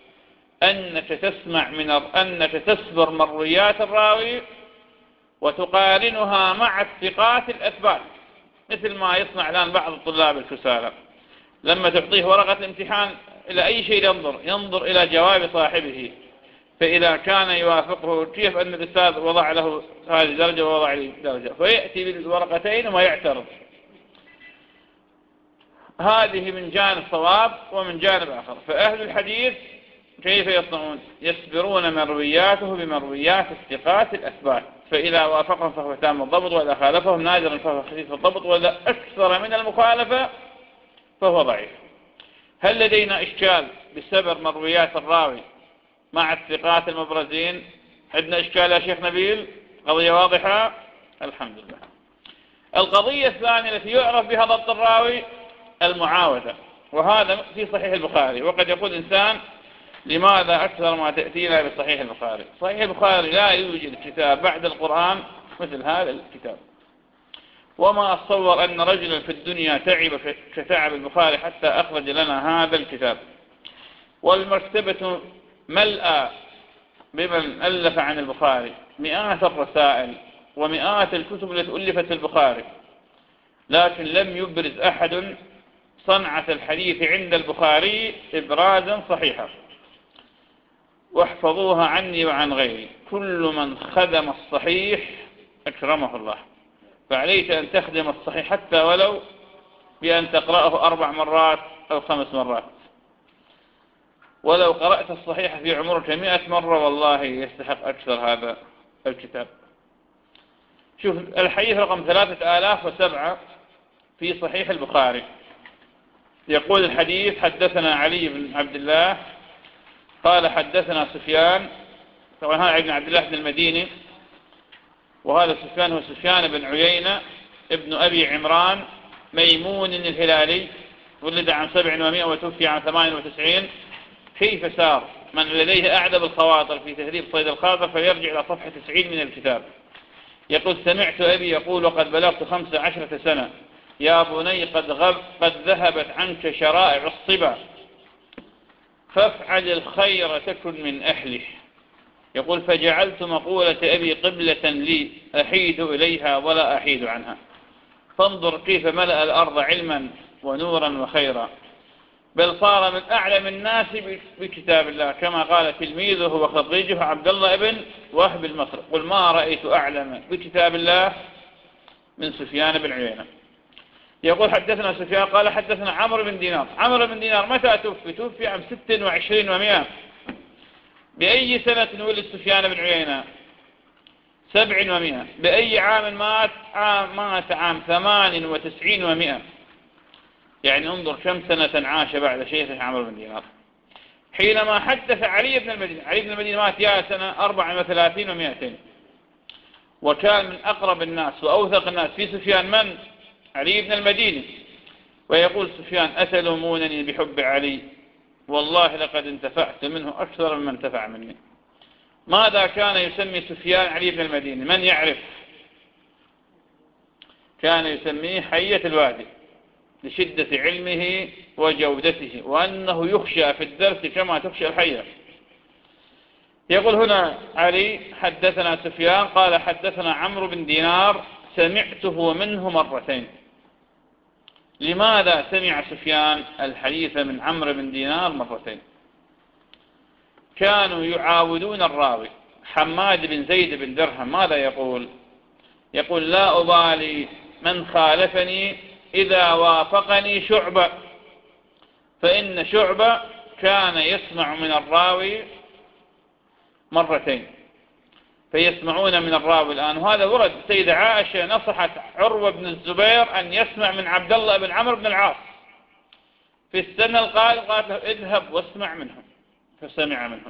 أنك تسبر مرويات الراوي وتقارنها مع الثقات الأثبات، مثل ما يصنع الآن بعض الطلاب الكسالى. لما تعطيه ورقة الامتحان إلى أي شيء ينظر إلى جواب صاحبه، فإذا كان يوافقه كيف أن الأستاذ وضع له هذه درجة ووضع لي درجة، فيأتي بالورقتين وما يعترض. هذه من جانب صواب ومن جانب آخر. فأهل الحديث كيف يصنعون؟ يسبرون مروياته بمرويات الثقات الأثبات، فإذا وافقهم فهو تام الضبط، وإذا خالفهم نادرا فهو خفيف الضبط، وإذا أكثر من المخالفة فهو ضعيف. هل لدينا إشكال بسبر مرويات الراوي مع الثقات المبرزين؟ عندنا إشكال يا شيخ نبيل؟ قضية واضحة؟ الحمد لله. القضية الثانية التي يعرف بها ضبط الراوي المعاودة، وهذا في صحيح البخاري. وقد يقول إنسان لماذا أكثر ما تأتينا بصحيح البخاري؟ صحيح البخاري لا يوجد كتاب بعد القرآن مثل هذا الكتاب، وما أتصور أن رجلا في الدنيا تعب كتعب البخاري حتى أخرج لنا هذا الكتاب. والمكتبة ملأى بمن ألف عن البخاري، مئات الرسائل ومئات الكتب التي ألفت البخاري، لكن لم يبرز أحد صنعة الحديث عند البخاري إبرازا صحيحا. واحفظوها عني وعن غيري، كل من خدم الصحيح أكرمه الله. فعليك أن تخدم الصحيح حتى ولو بأن تقرأه 4 مرات أو 5 مرات. ولو قرأت الصحيح في عمرك 100 مرة والله يستحق أكثر هذا الكتاب. شوف الحديث رقم 3007 في صحيح البخاري، يقول الحديث: حدثنا علي بن عبد الله قال حدثنا سفيان. طبعا هذا ابن عبد الله بن المديني، وهذا سفيان هو سفيان بن عيينة ابن أبي عمران ميمون الهلالي، ولد عام 700 وتوفي عام 98. كيف سار؟ من لديه أعذب الخواطر في تهذيب صيد الخاطر فيرجع إلى صفحة 90 من الكتاب. يقول: سمعت أبي يقول وقد بلغت 15 سنة: يا بني قد ذهبت عنك شرائع الصبا، فافعل الخير تكن من أهله. يقول: فجعلت مقولة أبي قبلة لي أحيد إليها ولا أحيد عنها. فانظر كيف ملأ الأرض علما ونورا وخيرا، بل صار من أعلم الناس بكتاب الله، كما قال تلميذه وخريجه عبد الله بن وهب المصري: قل ما رأيت أعلم بكتاب الله من سفيان بن عيينة. يقول حدثنا سفيان قال حدثنا عمرو بن دينار. عمرو بن دينار متى توفي؟ توفي عام 26 و100. بأي سنة ولد سفيان بن عيينة؟ 7 و100. بأي عام مات؟ مات عام 98 و100. يعني انظر كم سنة عاش بعد شيخه عمرو بن دينار. حينما حدث علي بن المديني، علي بن المديني مات يا سنة 34 و200. وكان من أقرب الناس وأوثق الناس في سفيان من؟ علي بن المديني. ويقول سفيان أتلومونني بحب علي؟ والله لقد انتفعت منه أكثر مما انتفع مني. ماذا كان يسمي سفيان علي بن المديني؟ من يعرف؟ كان يسميه حية الوادي لشدة علمه وجودته، وأنه يخشى في الدرس كما تخشى الحية. يقول هنا علي حدثنا سفيان قال حدثنا عمرو بن دينار سمعته منه مرتين. لماذا سمع سفيان الحديث من عمرو بن دينار مرتين؟ كانوا يعاودون الراوي. حماد بن زيد بن درهم ماذا يقول؟ يقول لا أبالي من خالفني إذا وافقني شعبة، فإن شعبة كان يسمع من الراوي مرتين، فيسمعون من الراوي الآن. وهذا ورد سيدة عائشة نصحت عروة بن الزبير أن يسمع من عبد الله بن عمرو بن العاص في السنة القادمة، قالت له اذهب واسمع منهم، فسمع منهم.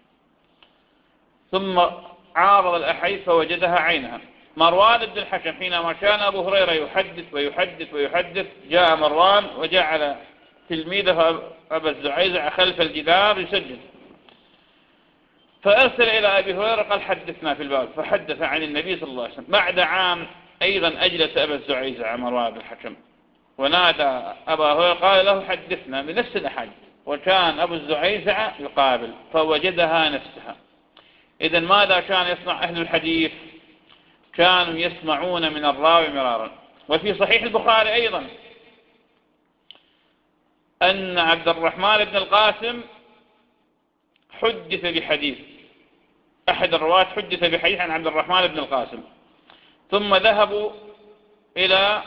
ثم عارض الأحاديث فوجدها عينها. مروان بن الحكم حينما كان أبو هريرة يحدث ويحدث ويحدث، جاء مروان وجعل تلميذه أبا الزعيزع خلف الجدار يسجل، فأرسل إلى أبي هريرة قال حدثنا في الباب، فحدث عن النبي صلى الله عليه وسلم. بعد عام أيضا أجلس أبا الزعيزع مروان بن الحكم ونادى أبا هريرة قال له حدثنا بنفس الأحاديث، وكان أبو الزعيزع يقابل فوجدها نفسها. إذن ماذا كان يصنع أهل الحديث؟ كانوا يسمعون من الراوي مرارا. وفي صحيح البخاري أيضا أن عبد الرحمن بن القاسم حدث بحديث، أحد الرواة حدث بحديث عن عبد الرحمن بن القاسم، ثم ذهبوا إلى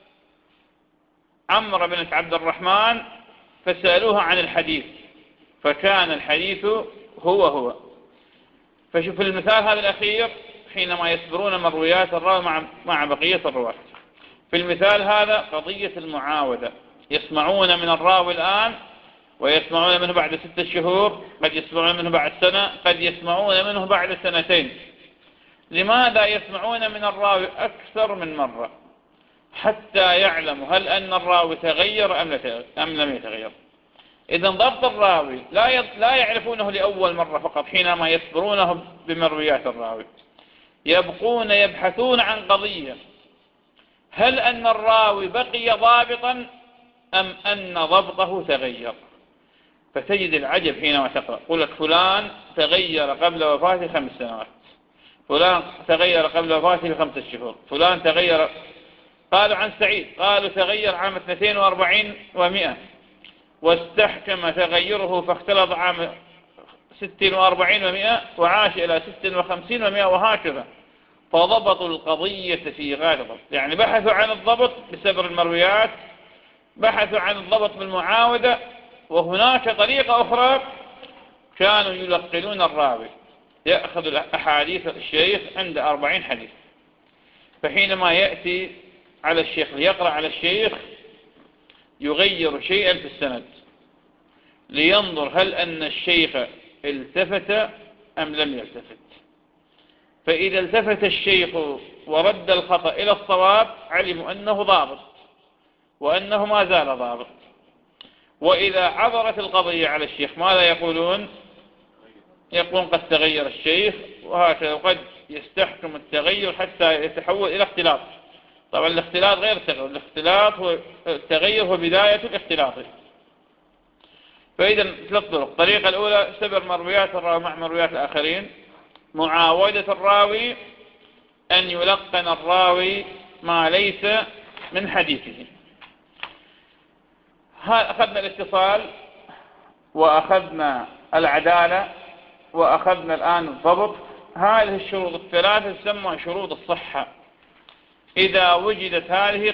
عمرو بن عبد الرحمن فسألوه عن الحديث، فكان الحديث هو. فشوف المثال هذا الأخير حينما يصبرون مرويات الراوي مع بقية الرواة. في المثال هذا قضية المعاودة، يسمعون من الراوي الآن ويسمعون منه بعد 6 شهور، قد يسمعون منه بعد سنة، قد يسمعون منه بعد 2 سنين. لماذا يسمعون من الراوي أكثر من مرة؟ حتى يعلموا هل أن الراوي تغير أم لم يتغير. إذن ضبط الراوي لا يعرفونه لأول مرة فقط حينما يصبرونه بمرويات الراوي، يبقون يبحثون عن قضية، هل أن الراوي بقي ضابطا أم أن ضبطه تغير. فتجد العجب حينما تقرأ يقول لك فلان تغير قبل وفاته 5 سنوات، فلان تغير قبل وفاته ب5 شهور، فلان تغير. قالوا عن سعيد قالوا تغير عام 42 و100، واستحكم تغيره فاختلط عام 46 و100 وعاش إلى 56 و100 وهكذا. فضبطوا القضية في غاية الضبط، يعني بحثوا عن الضبط بسبب المرويات، بحثوا عن الضبط بالمعاودة. وهناك طريقة أخرى، كانوا يلقنون الراوي، يأخذ أحاديث الشيخ عند 40 حديث، فحينما يأتي على الشيخ ليقرأ على الشيخ يغير شيئا في السند لينظر هل أن الشيخ التفت أم لم يلتفت. فإذا التفت الشيخ ورد الخطأ إلى الصواب علموا أنه ضابط وأنه ما زال ضابط. وإذا عبرت القضية على الشيخ ماذا يقولون؟ يقولون قد تغير الشيخ، وهكذا قد يستحكم التغير حتى يتحول إلى اختلاط. طبعا الاختلاط غير التغير، التغير هو بداية الاختلاط. فإذا 3 طرق. الطريقة الأولى سبر مرويات الراوي مع مرويات الآخرين. معاودة الراوي أن يلقن الراوي ما ليس من حديثه. أخذنا الاتصال وأخذنا العدالة وأخذنا الآن الضبط. هذه الشروط الثلاثة تسمى شروط الصحة. إذا وجدت هذه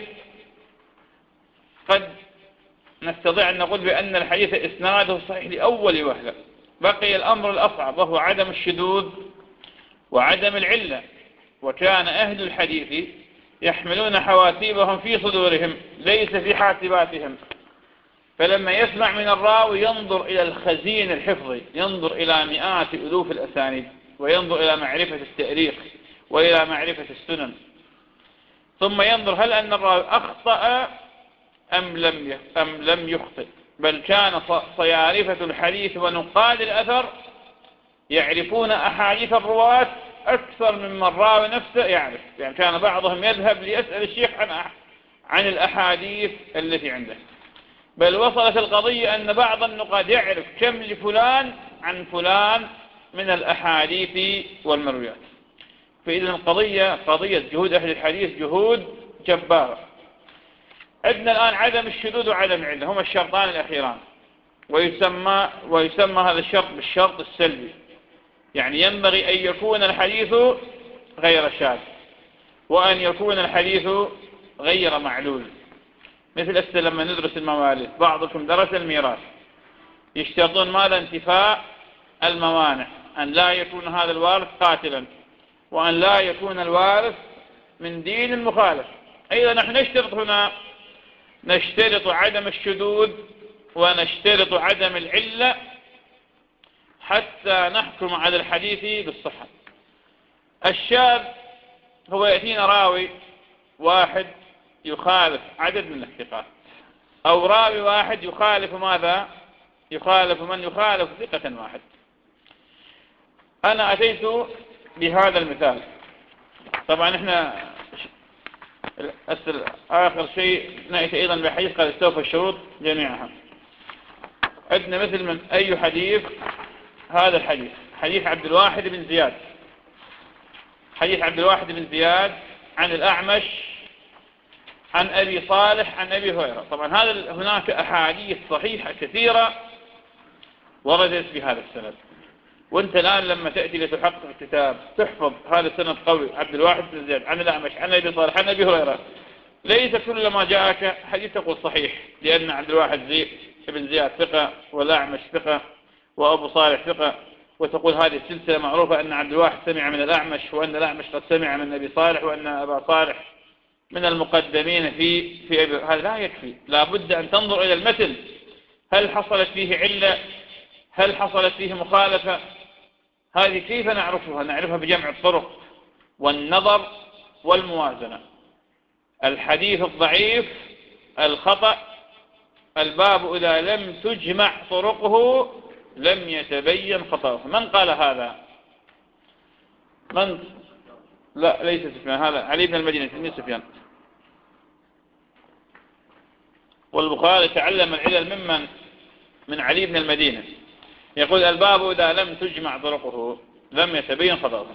قد نستطيع أن نقول بأن الحديث إسناده صحيح لأول وهلة. بقي الأمر الأصعب وهو عدم الشذوذ وعدم العلة. وكان أهل الحديث يحملون حواسيبهم في صدورهم ليس في حاسباتهم، فلما يسمع من الراوي ينظر إلى الخزين الحفظي، ينظر إلى مئات ألوف الأسانيد، وينظر إلى معرفة التاريخ وإلى معرفة السنن، ثم ينظر هل أن الراوي أخطأ أم لم يخطئ. بل كان صيارفة الحديث ونقاد الأثر يعرفون أحاديث الرواة أكثر مما الراوي نفسه يعرف. يعني كان بعضهم يذهب ليسأل الشيخ عن الأحاديث التي عنده. بل وصلت القضية أن بعض النقاد يعرف كم لفلان عن فلان من الأحاديث والمرويات. فإذا القضية قضية جهود أهل الحديث جهود جبارة. عندنا الآن عدم الشذوذ وعدم العلة هما الشرطان الأخيران، ويسمى هذا الشرط بالشرط السلبي. يعني ينبغي أن يكون الحديث غير شاذ، وأن يكون الحديث غير معلول. مثل لما ندرس المواريث، بعضكم درس الميراث، يشترطون ماذا؟ انتفاء الموانع، أن لا يكون هذا الوارث قاتلا، وأن لا يكون الوارث من دين المخالف. أيضا نحن نشترط هنا، نشترط عدم الشذوذ ونشترط عدم العلة حتى نحكم على الحديث بالصحة. الشاذ هو يأتينا راوي واحد يخالف عدد من الثقات، أو راوي واحد يخالف ماذا؟ يخالف من يخالف ثقة واحد. أنا أتيت بهذا المثال. طبعا احنا آخر شيء نأتي أيضا بحديث قد استوفى الشروط جميعها. عندنا مثل من أي حديث؟ هذا الحديث حديث عبد الواحد بن زياد، حديث عبد الواحد بن زياد عن الأعمش عن أبي صالح عن أبي هريرة. طبعا هناك أحاديث صحيحة كثيرة وردت بهذا السند، وانت الآن لما تأتي لتحقق الكتاب تحفظ هذا السند قوي، عبد الواحد بن زياد عن الأعمش عن أبي صالح عن أبي هريرة. ليس كل ما جاءك حديث تقول صحيح، لأن عبد الواحد بن زياد ثقة، والأعمش ثقة، وأبو صالح ثقة، وتقول هذه السلسلة معروفة أن عبد الواحد سمع من الأعمش، وأن الأعمش قد سمع من أبي صالح، وأن أبا صالح من المقدمين في أبي. هذا لا يكفي، لا بد أن تنظر إلى المتن، هل حصلت فيه علة؟ هل حصلت فيه مخالفة؟ هذه كيف نعرفها؟ نعرفها بجمع الطرق والنظر والموازنة. الحديث الضعيف الخطأ الباب إذا لم تجمع طرقه لم يتبين خطأه. من قال هذا؟ من؟ لا ليس سفيان، هذا علي بن المدينة تلميذ سفيان. والبخاري تعلم العلل من علي بن المدينة. يقول الباب إذا لم تجمع طرقه لم يتبين خطأه.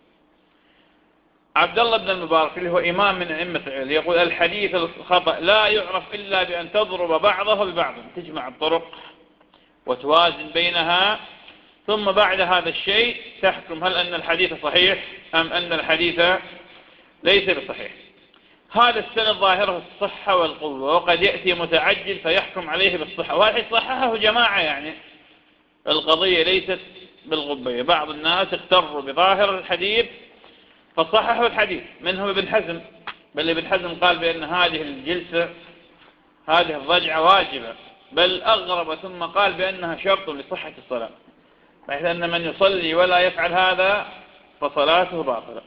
عبد الله بن المبارك اللي هو إمام من أئمة العلل يقول الحديث الخطأ لا يعرف إلا بأن تضرب بعضه ببعض، تجمع الطرق وتوازن بينها، ثم بعد هذا الشيء تحكم هل أن الحديث صحيح أم أن الحديث ليس بصحيح. هذا السند ظاهره الصحة والقوة، وقد يأتي متعجل فيحكم عليه بالصحة، وهذا صححه جماعة. يعني القضية ليست بالغبية، بعض الناس اختروا بظاهر الحديث فصححوا الحديث، منهم ابن حزم. بل ابن حزم قال بأن هذه الجلسة هذه الضجعة واجبة، بل أغرب ثم قال بأنها شرط لصحة الصلاة، بحيث أن من يصلي ولا يفعل هذا فصلاته باطلة.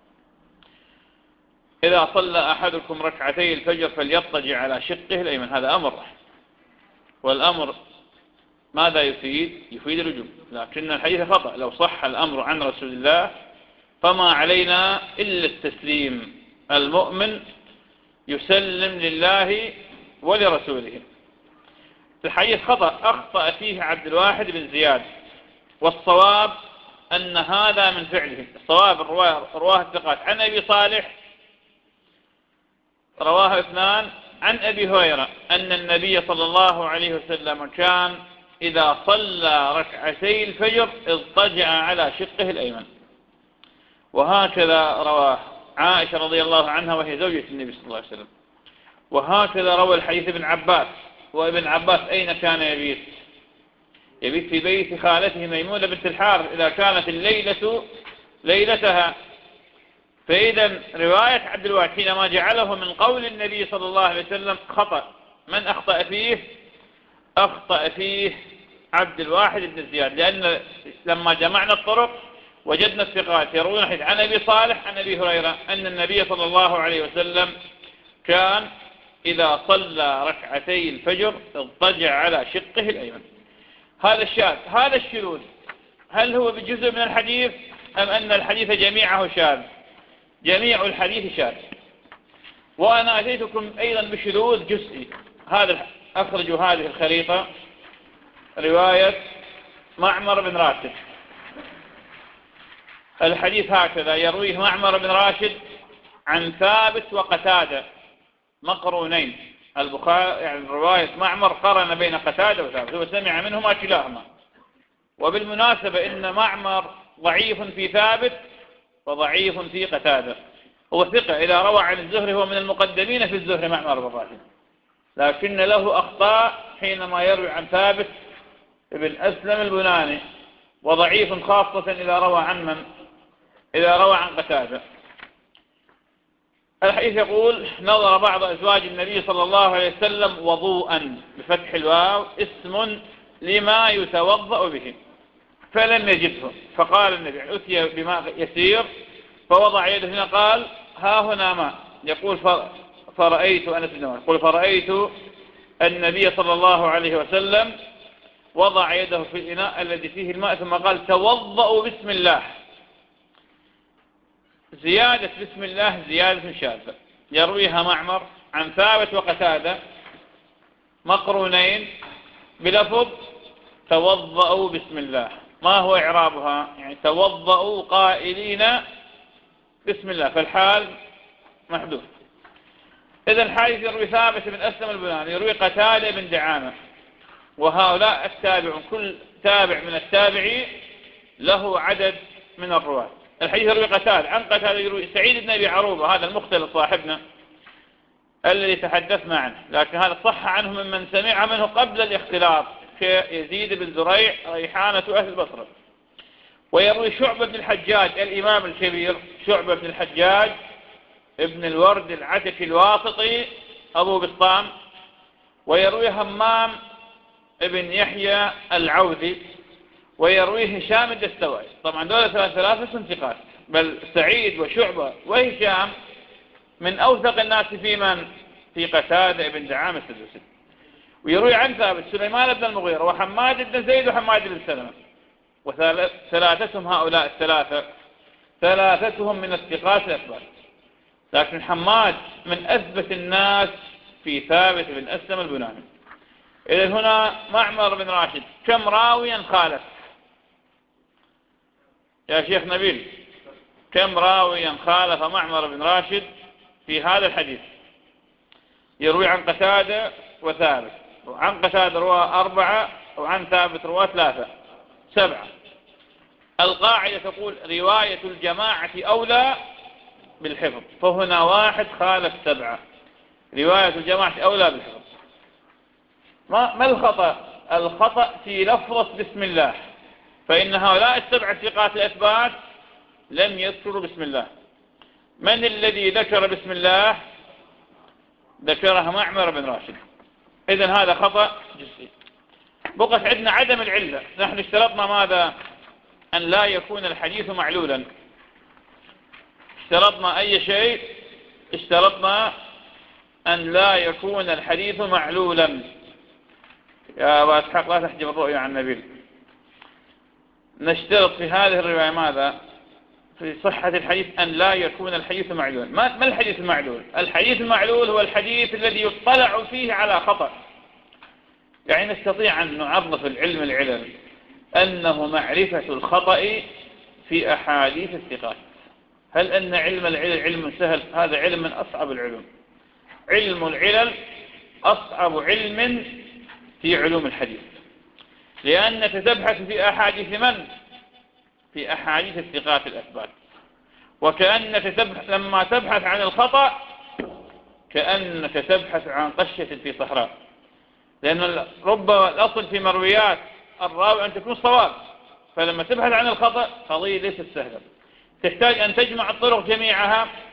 إذا صلى أحدكم ركعتي الفجر فليضطجع على شقه الأيمن، هذا أمر، والأمر ماذا يفيد؟ يفيد الوجوب، لكن الحديث خطأ. لو صح الأمر عن رسول الله فما علينا إلا التسليم. المؤمن يسلم لله ولرسوله. الحديث خطأ أخطأ فيه عبد الواحد بن زياد، والصواب أن هذا من فعله. الصواب رواه الثقات عن أبي صالح، رواه اثنان عن أبي هريرة أن النبي صلى الله عليه وسلم كان إذا صلى ركعتي الفجر اضطجع على شقه الأيمن، وهكذا رواه عائشة رضي الله عنها وهي زوجة النبي صلى الله عليه وسلم. وهكذا روى الحديث ابن عباس. وابن عباس أين كان يبيت؟ يبيت في بيت خالته ميمونة بنت الحارث إذا كانت الليلة ليلتها. فإذا رواية عبد الواحد حينما جعله من قول النبي صلى الله عليه وسلم خطأ. من أخطأ فيه؟ أخطأ فيه عبد الواحد بن زياد، لأن لما جمعنا الطرق وجدنا الثقات يروون حديث عن أبي صالح عن أبي هريرة أن النبي صلى الله عليه وسلم كان إذا صلى ركعتي الفجر اضطجع على شقه الأيمن. هذا الشاذ. هذا الشذوذ هل هو بجزء من الحديث أم أن الحديث جميعه شاذ؟ جميع الحديث شاذ. وأنا أتيتكم أيضا بشذوذ جزئي. أخرجوا هذه الخريطة، رواية معمر بن راشد. الحديث هكذا يرويه معمر بن راشد عن ثابت وقتادة مقرونين. البخاري يعني رواية معمر قرن بين قتادة وثابت، هو سمع منهما كلاهما. وبالمناسبة إن معمر ضعيف في ثابت وضعيف في قتادة. هو ثقة إذا روى عن الزهري، هو من المقدمين في الزهري معمر بن راشد، لكن له أخطاء حينما يروي عن ثابت ابن أسلم البناني، وضعيف خاصة إذا روى عن من؟ إذا روى عن قتادة. الحديث يقول: نظر بعض أزواج النبي صلى الله عليه وسلم وضوءا بفتح الواو اسم لما يتوضأ به فلم يجده، فقال النبي: أتي بماء يسير فوضع يده هنا، قال: ها هنا ماء. يقول فرأيت أنس بن مالك يقول: فرأيت النبي صلى الله عليه وسلم وضع يده في الإناء الذي فيه الماء ثم قال: توضأوا بسم الله. زيادة بسم الله زيادة شاذة يرويها معمر عن ثابت وقتادة مقرونين بلفظ توضأوا بسم الله. ما هو إعرابها؟ يعني توضأوا قائلين بسم الله، فالحال محذوف. إذا الحديث يروي ثابت بن أسلم البناني، يروي قتادة بن دعامة، وهؤلاء التابعون كل تابع من التابعين له عدد من الرواة. الحديث يروي قتادة عن قتادة، يروي سعيد بن أبي عروبة، هذا المختلط صاحبنا الذي تحدثنا عنه، لكن هذا صح عنه ممن سمع منه قبل الاختلاط كيزيد بن زريع ريحانة أهل البصرة. ويروي شعبة بن الحجاج الإمام الكبير، شعبة بن الحجاج ابن الورد العتكي الواسطي أبو بسطام. ويروي همام ابن يحيى العوذي، ويروي هشام الدستوائي. طبعا دولة ثلاثة ثقات، بل سعيد وشعبة وهشام من أوثق الناس في من؟ في قتادة ابن دعامة السدوسي. ويروي عن ثابت سليمان بن المغيرة وحماد بن زيد وحماد بن سلمة. وثلاثتهم هؤلاء الثلاثة ثلاثتهم من الثقات الأثبات، لكن حماد من أثبت الناس في ثابت بن أسلم البناني. إذن هنا معمر بن راشد كم راويا خالف يا شيخ نبيل؟ كم راويا خالف معمر بن راشد في هذا الحديث؟ يروي عن قتادة وثابت، وعن قتادة رواه 4، وعن ثابت رواه 3، 7. القاعدة تقول رواية الجماعة أولى بالحفظ، فهنا واحد خالف 7. رواية الجماعة أولى بالحفظ. ما الخطأ؟ الخطأ في لفظة بسم الله، فإن هؤلاء 7 ثقات الأثبات لم يذكروا بسم الله. من الذي ذكر بسم الله؟ ذكرها معمر بن راشد. إذن هذا خطأ جزئي. بقت عندنا عدم العلة. نحن اشترطنا ماذا؟ أن لا يكون الحديث معلولا. اشترطنا أي شيء؟ اشترطنا أن لا يكون الحديث معلولا. يا أبا إسحاق لا تحجب الرؤيا عن نبيل. نشترط في هذه الرواية ماذا؟ في صحة الحديث أن لا يكون الحديث معلولا. ما الحديث المعلول؟ الحديث المعلول هو الحديث الذي يطلع فيه على خطأ. يعني نستطيع أن نعرف العلل أنه معرفة الخطأ في أحاديث الثقات. هل أن علم العلل علم سهل؟ هذا علم من أصعب العلوم. علم العلل أصعب علم في علوم الحديث، لأنك تبحث في أحاديث من؟ في أحاديث الثقات الأثبات. وكأنك لما تبحث عن الخطأ كأنك تبحث عن قشة في صحراء، لأن ربما الأصل في مرويات الراوي أن تكون صواب، فلما تبحث عن الخطأ قضية ليست سهلة، تحتاج أن تجمع الطرق جميعها